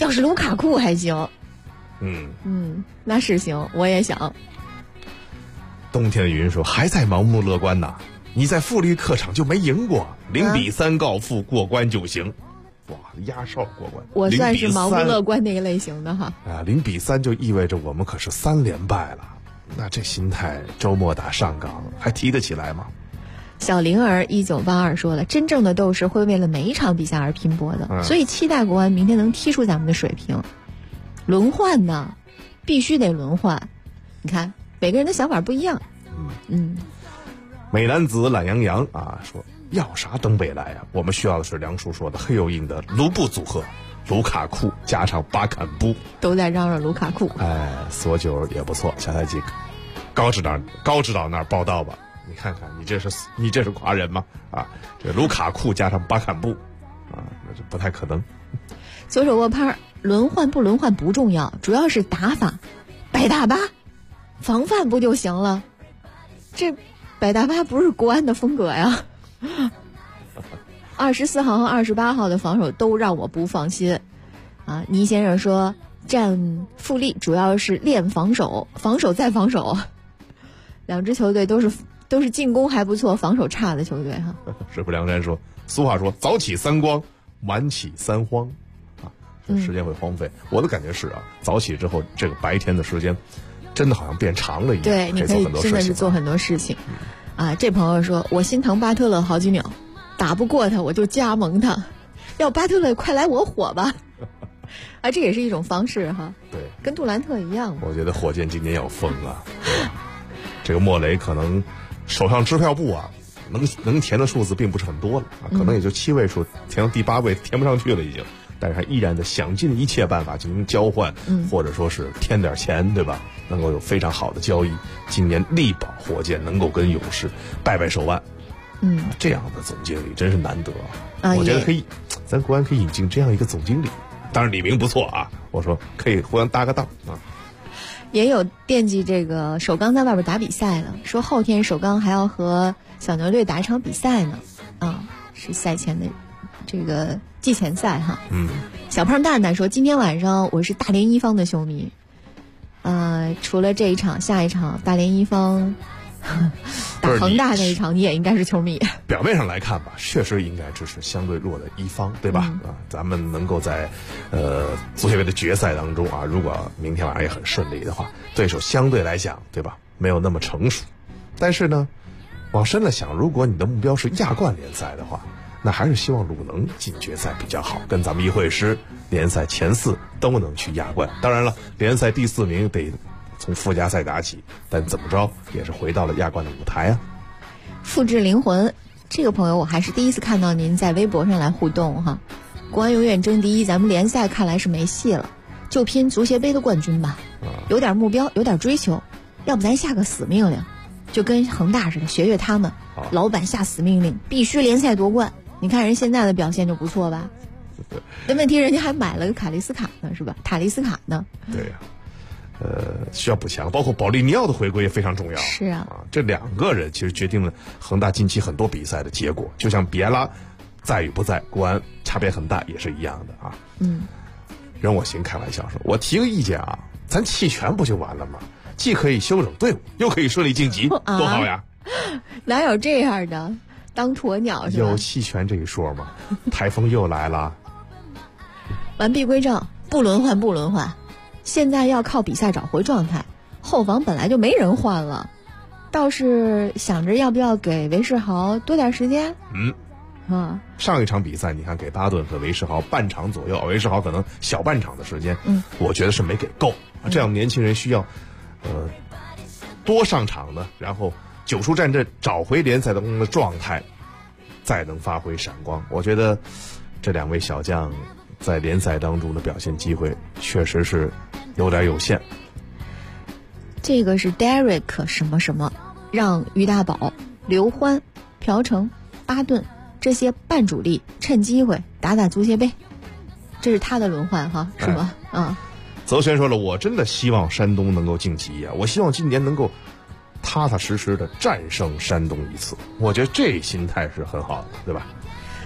要是卢卡库还行。那是行，我也想。 冬天的云说还在盲目乐观呢，你在富力客场就没赢过，0-3告负过关就行。哇，压哨过关。 我算是盲目乐观那个类型的哈。 0-3就意味着我们可是3连败了，那这心态周末打上港还提得起来吗？ 小灵儿1982说了，真正的斗士会为了每一场比赛而拼搏的，所以期待国安明天能踢出咱们的水平。轮换呢，必须得轮换。你看，每个人的想法不一样。 美男子懒洋洋啊说，要啥登贝莱啊？我们需要的是梁叔说的黑又硬的卢布组合，卢卡库加上巴坎布。都在嚷嚷卢卡库。索九也不错，下赛季高指导那儿报道吧。你看看，你这是夸人吗？这卢卡库加上巴坎布，那就不太可能。 左手握拍，轮换不轮换不重要，主要是打法。摆大巴，防范不就行了？这摆大巴不是国安的风格呀。24号和28号的防守都让我不放心。倪先生说，战富力主要是练防守，防守再防守。两支球队都是进攻还不错，防守差的球队哈。 师傅梁山说，俗话说早起3光，晚起3荒。时间会荒废。我的感觉是早起之后这个白天的时间真的好像变长了一样。 对，你可以真的是做很多事情。这朋友说，我心疼巴特勒好几秒，打不过他我就加盟他，要巴特勒快来我火吧。这也是一种方式哈。 对， 跟杜兰特一样。 我觉得火箭今年要疯了。这个莫雷可能手上支票簿能填的数字并不是很多了可能也就7位数，填到第8位填不上去了已经。但是他依然的想尽一切办法进行交换，或者说是添点钱，对吧？能够有非常好的交易。今年力保火箭能够跟勇士掰手腕。这样的总经理真是难得我觉得咱国安可以引进这样一个总经理。当然李明不错我说可以互相搭个档也有惦记这个首钢在外边打比赛的，说后天首钢还要和小牛队打一场比赛呢，是赛前的这个季前赛哈。小胖蛋蛋说，今天晚上我是大连一方的球迷，除了这一场，下一场大连一方打恒大那一场，你也应该是球迷。 表面上来看吧，确实应该支持相对弱的一方，对吧？咱们能够在足协杯的决赛当中如果明天晚上也很顺利的话，对手相对来讲，对吧，没有那么成熟。但是呢，往深了想，如果你的目标是亚冠联赛的话，那还是希望鲁能进决赛比较好，跟咱们一会师联赛前4都能去亚冠。当然了，联赛第4名得从附加赛打起，但怎么着也是回到了亚冠的舞台复制灵魂这个朋友，我还是第一次看到您在微博上来互动哈。国安永远争第一，咱们联赛看来是没戏了，就拼足协杯的冠军吧。有点目标，有点追求，要不咱下个死命令，就跟恒大似的，学他们，老板下死命令，必须联赛夺冠。你看人现在的表现就不错吧？但问题人家还买了个卡利斯卡呢，是吧？塔利斯卡呢？ 对需要补强，包括保利尼奥的回归也非常重要。 是这2个人其实决定了恒大近期很多比赛的结果。就像比埃拉在与不在，国安差别很大，也是一样的任我行开玩笑说，我提个意见咱弃权不就完了吗？既可以休整队伍，又可以顺利晋级，多好呀！ 哪有这样的？当鸵鸟是吧？ 有弃权这一说吗？台风又来了。 完璧归赵，不轮换。现在要靠比赛找回状态，后防本来就没人换了，倒是想着要不要给韦世豪多点时间。 上一场比赛你看给巴顿和韦世豪半场左右，韦世豪可能小半场的时间，我觉得是没给够。这样年轻人需要多上场呢，然后久出战阵，找回联赛当中的状态，再能发挥闪光。我觉得这2位小将在联赛当中的表现机会确实是有点有限。 这个是 Derek 什么什么，让于大宝、刘欢、朴成、巴顿这些半主力趁机会打足协杯，这是他的轮换哈，是吗？ 泽轩说了，我真的希望山东能够晋级我希望今年能够踏踏实实的战胜山东一次。我觉得这心态是很好的，对吧？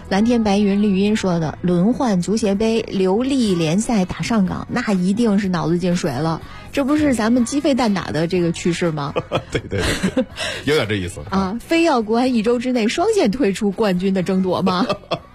蓝天白云绿茵说的，轮换足协杯留力联赛打上港，那一定是脑子进水了。这不是咱们鸡飞蛋打的这个趋势吗？ 对，有点这意思啊！非要国安1周之内双线退出冠军的争夺吗？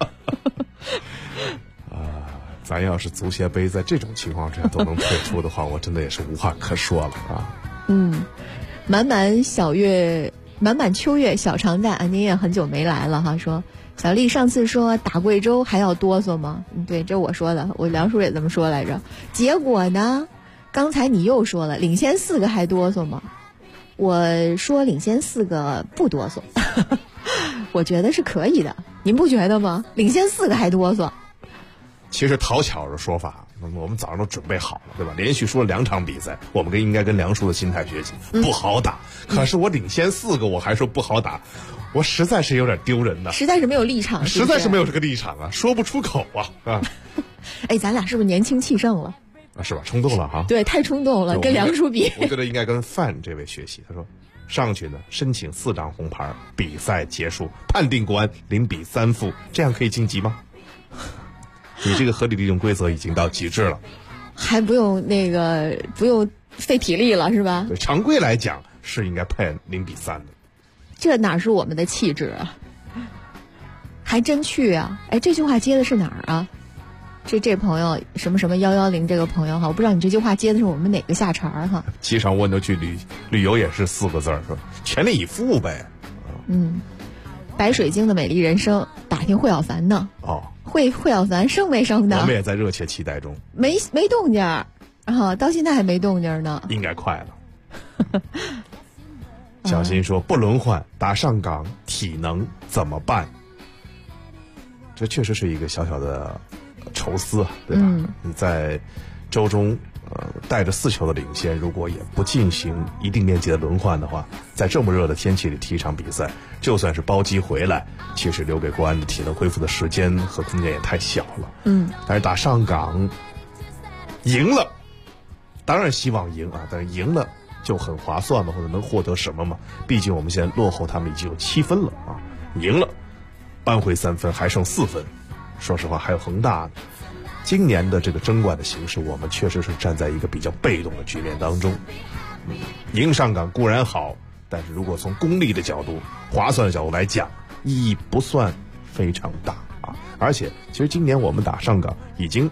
咱要是足协杯在这种情况之下都能退出的话，我真的也是无话可说了啊。 满满秋月小长假，您也很久没来了哈。说小丽上次说打贵州还要哆嗦吗？对，这我说的，我梁叔也这么说来着。结果呢，刚才你又说了领先4个还哆嗦吗？我说领先4个不哆嗦，我觉得是可以的，您不觉得吗？领先4个还哆嗦。 其实讨巧的说法，我们早上都准备好了，对吧？连续输了2场比赛，我们应该跟梁叔的心态学习，不好打。可是我领先4个，我还说不好打，我实在是有点丢人的， 实在是没有立场， 实在是没有这个立场啊，说不出口啊。 哎，咱俩是不是年轻气盛了？ 是吧？冲动了哈。 对，太冲动了，跟梁叔比。 我觉得应该跟范这位学习。他说，上去呢申请4张红牌，比赛结束，判定国安0比3负，这样可以晋级吗？你这个合理利用规则已经到极致了， 还不用费体力了是吧？ 对，常规来讲是应该判0比3的。 这哪是我们的气质啊？还真去啊！哎，这句话接的是哪儿啊？这朋友什么什么110这个朋友哈，我不知道你这句话接的是我们哪个下茬哈？ 机场蜗牛去旅游也是4个字儿，是吧？全力以赴呗。 白水晶的美丽人生打听惠小凡呢。惠小凡生没生的？ 我们也在热切期待中。 没动静儿，到现在还没动静呢。 应该快了。小新说不轮换打上港，体能怎么办？这确实是一个小小的愁思，对吧？你在周中带着4球的领先，如果也不进行一定面积的轮换的话，在这么热的天气里踢一场比赛，就算是包机回来，其实留给国安的体能恢复的时间和空间也太小了。但是打上港赢了，当然希望赢啊，但是赢了就很划算嘛，或者能获得什么嘛？毕竟我们现在落后他们已经有7分了啊，赢了扳回3分，还剩4分。说实话，还有恒大呢。今年的这个争冠的形势，我们确实是站在一个比较被动的局面当中。赢上港固然好，但是如果从功利的角度、划算的角度来讲，意义不算非常大啊。而且，其实今年我们打上港已经，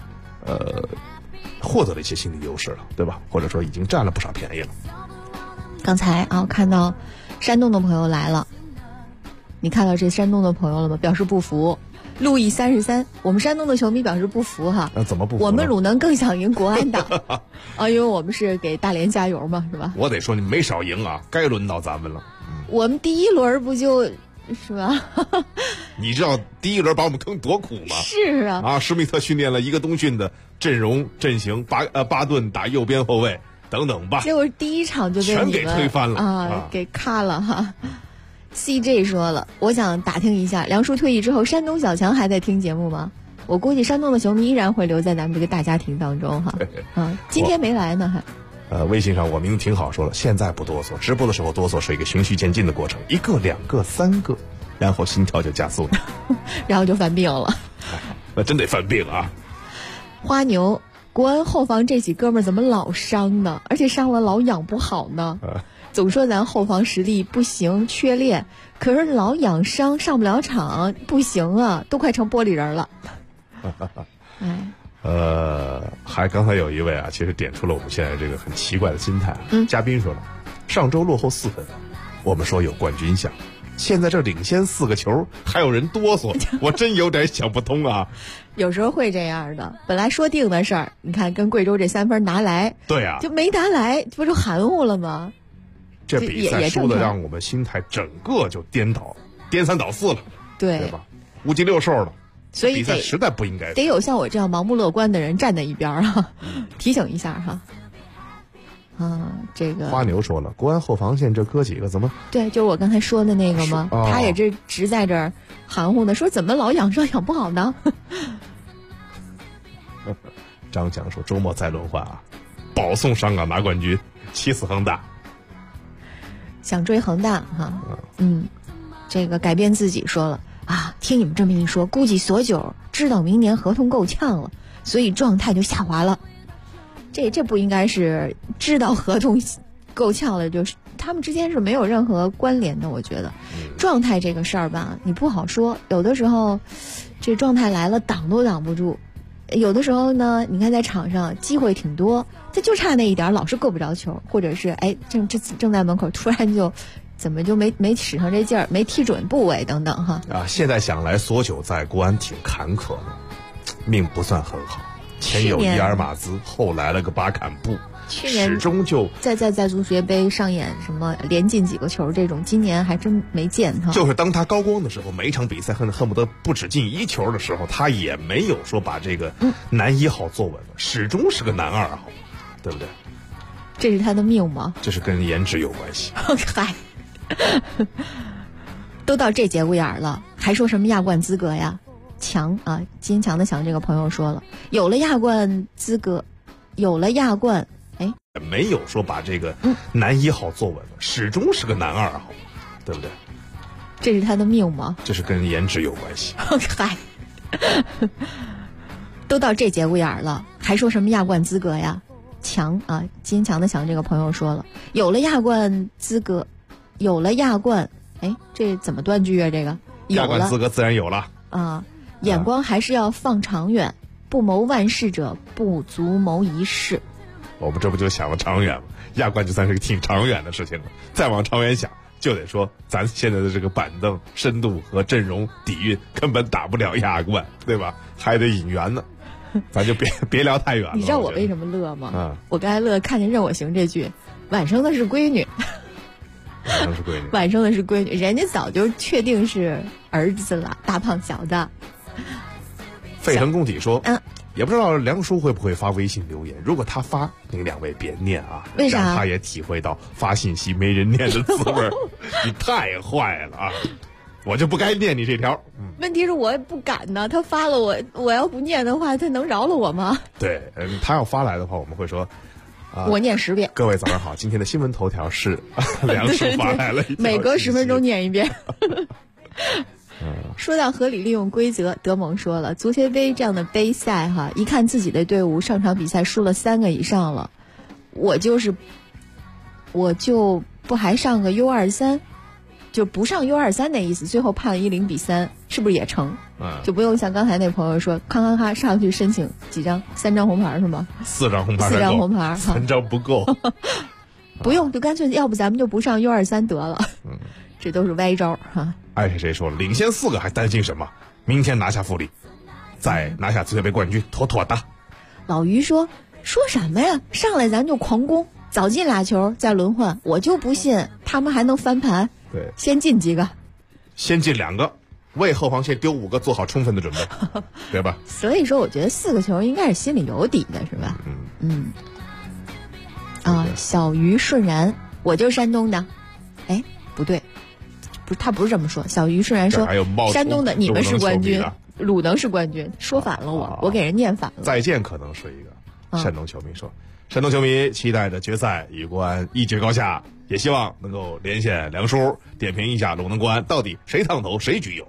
获得了一些心理优势了，对吧？或者说已经占了不少便宜了。 刚才我看到山东的朋友来了，你看到这山东的朋友了吗？表示不服。路易33，我们山东的球迷表示不服哈。 怎么不服？ 我们鲁能更想赢国安的因为我们是给大连加油嘛，是吧？ 我得说你没少赢啊，该轮到咱们了。 我们第1轮不就是吧？ 你知道第1轮把我们坑多苦吗？ 是啊。 施密特训练了一个冬训的阵型，巴顿打右边后卫等等吧。 结果第1场就被全给推翻了给卡了哈。CJ 说了，我想打听一下，梁叔退役之后，山东小强还在听节目吗？我估计山东的球迷依然会留在咱们这个大家庭当中哈。今天没来呢还。 微信上我名字挺好说了，现在不哆嗦，直播的时候哆嗦是一个循序渐进的过程，1个、2个、3个，然后心跳就加速了， 然后就犯病了。 那真得犯病啊！ 花牛，国安后防这几哥们儿怎么老伤呢？而且伤了老养不好呢？总说咱后防实力不行，缺练，可是老养伤上不了场，不行啊，都快成玻璃人了。 还刚才有一位其实点出了我们现在这个很奇怪的心态。嘉宾说了，上周落后4分，我们说有冠军相，现在这领先4个球，还有人哆嗦，我真有点想不通啊。 有时候会这样的，本来说定的事儿，你看跟贵州这3分拿来， 对啊， 就没拿来，不就含糊了吗？ 这比赛输的让我们心态整个就颠3倒4了，对吧？5鸡6兽了， 所以比赛实在不应该。 得有像我这样盲目乐观的人站在一边哈，提醒一下哈。这个花牛说了，国安后防线这哥几个怎么？ 对，就是我刚才说的那个吗？他也这直在这儿含糊呢，说怎么老养伤养不好呢？ 张强说周末再轮换保送上港拿冠军，气死恒大。想追恒大哈，这个改变自己说了听你们这么一说，估计索九知道明年合同够呛了，所以状态就下滑了。这不应该是知道合同够呛了，就是他们之间是没有任何关联的。我觉得状态这个事儿吧，你不好说，有的时候这状态来了挡都挡不住，有的时候呢，你看在场上机会挺多，这就差那一点，老是够不着球，或者是正在门口突然就怎么就没使上这劲儿，没踢准部位等等哈。 现在想来，索九在国安挺坎坷的，命不算很好。前有伊尔马兹，后来了个巴坎布， 去年始终就在足协杯上演什么连进几个球这种，今年还真没见哈。 就是当他高光的时候，每一场比赛恨不得不止进1球的时候，他也没有说把这个男1号坐稳了，始终是个男2号，对不对？ 这是他的命吗？ 这是跟颜值有关系。 嗨，都到这节骨眼了，还说什么亚冠资格呀？强啊，金强的强这个朋友说了，有了亚冠资格，有了亚冠， 没有说把这个男1号坐稳了，始终是个男2号，对不对？ 这是他的命吗？ 这是跟颜值有关系。 嗨，都到这节骨眼了，还说什么亚冠资格呀？强啊，金强的强这个朋友说了，有了亚冠资格，有了亚冠，这怎么断句啊？这个亚冠资格自然有了啊。眼光还是要放长远，不谋万事者不足谋一世。 我们这不就想了长远吗？亚冠就算是个挺长远的事情了，再往长远想，就得说咱现在的这个板凳深度和阵容底蕴根本打不了亚冠，对吧？还得引援呢，咱就别聊太远了。 你知道我为什么乐吗？ 我刚才乐看见任我行这句，晚生的是闺女。晚生的是闺女，人家早就确定是儿子了，大胖小子。 沸腾工体说，也不知道梁叔会不会发微信留言。如果他发，您2位别念啊， 为啥？ 让他也体会到发信息没人念的滋味。你太坏了啊！我就不该念你这条。 问题是我也不敢呢，他发了我要不念的话，他能饶了我吗？ 对，他要发来的话，我们会说。 我念10遍。 各位早上好，今天的新闻头条是梁叔发来了一条， 每隔10分钟念一遍。说到合理利用规则，德蒙说了，足协杯这样的杯赛哈，一看自己的队伍上场比赛输了3个以上了，我就不还上个 U23， 就不上 U23 的意思，最后判10-3，是不是也成？就不用像刚才那朋友说，咔上去申请几张，3张红牌是吗 ？4张红牌 ，4张红牌 ，3张不够。 不用，就干脆要不咱们就不上 U23 得了。这都是歪招哈。 爱谁说了，领先4个还担心什么？明天拿下富力，再拿下足协杯冠军，妥妥的。 老于说什么呀？上来咱就狂攻，早进俩球再轮换，我就不信他们还能翻盘。 对， 先进几个， 先进2个，为后防线丢5个做好充分的准备，对吧？ 所以说，我觉得4个球应该是心里有底的，是吧？小鱼顺然，我就是山东的，不对。他不是这么说，小鱼顺然说山东的你们是冠军，鲁能是冠军，说反了我给人念反了。 再见可能是一个山东球迷说，山东球迷期待着决赛与国安一决高下，也希望能够连线梁叔点评一下鲁能国安到底谁烫头谁局有。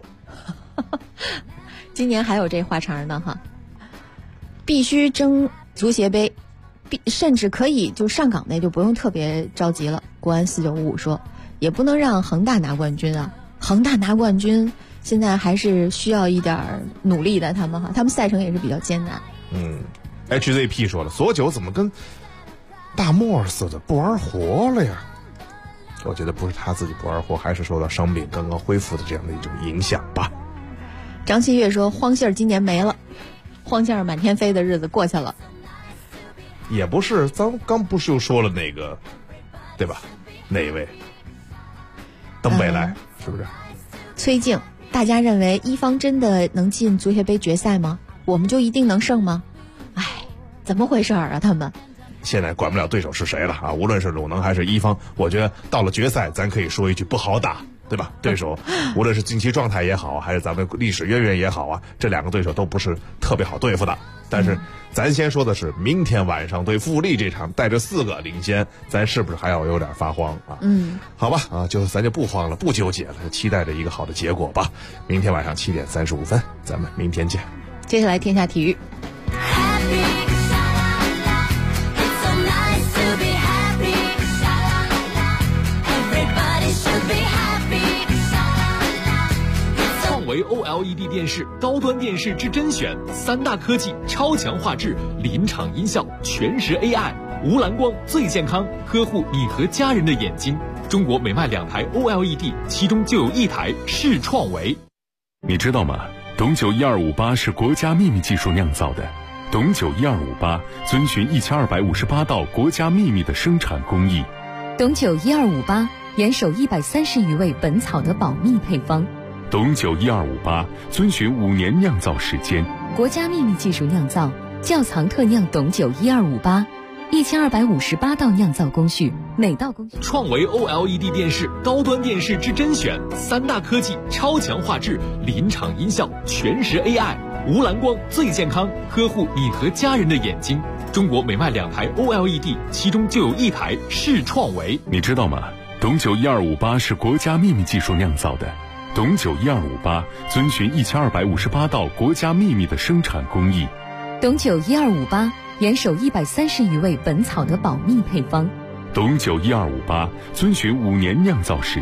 今年还有这话茬呢哈，必须争足协杯，甚至可以就上岗那就不用特别着急了。国安4955说。也不能让恒大拿冠军啊！恒大拿冠军，现在还是需要一点努力的。他们赛程也是比较艰难。 HZP 说了，索九怎么跟大沫似的不玩活了呀？我觉得不是他自己不玩活，还是受到伤病刚刚恢复的这样的一种影响吧。 张希月说，荒信儿今年没了，荒信儿满天飞的日子过去了。 也不是，咱刚不是又说了那个，对吧？哪一位？登北来，是不是？ 崔静，大家认为一方真的能进足协杯决赛吗？我们就一定能胜吗？怎么回事啊？他们现在管不了对手是谁了啊！无论是鲁能还是一方，我觉得到了决赛，咱可以说一句不好打， 对吧？对手无论是近期状态也好，还是咱们历史渊源也好啊，这两个对手都不是特别好对付的。但是咱先说的是明天晚上对富力这场带着4个领先，咱是不是还要有点发慌啊？好吧啊，咱就不慌了，不纠结了，期待着一个好的结果吧。明天晚上7点35分，咱们明天见。 接下来天下体育。 为 OLED 电视高端电视之甄选，3大科技超强画质，临场音效全时 AI， 无蓝光最健康，呵护你和家人的眼睛。中国每卖2台 OLED， 其中就有1台是创维。 你知道吗？董酒1258是国家秘密技术酿造的。董酒1258遵循1258道国家秘密的生产工艺。 董酒1258严守130余位本草的保密配方。 董酒1258遵循5年酿造时间， 国家秘密技术酿造，窖藏特酿董酒1258，1258道酿造工序，每道工序。 创维 OLED 电视高端电视之甄选，3大科技超强画质，临场音效全时 AI， 无蓝光最健康，呵护你和家人的眼睛。中国每卖2台 OLED， 其中就有1台是创维。 你知道吗？董酒1258是国家秘密技术酿造的。董酒1258遵循1258道国家秘密的生产工艺。 董酒1258严守130余位本草的保密配方。 董酒1258遵循5年酿造时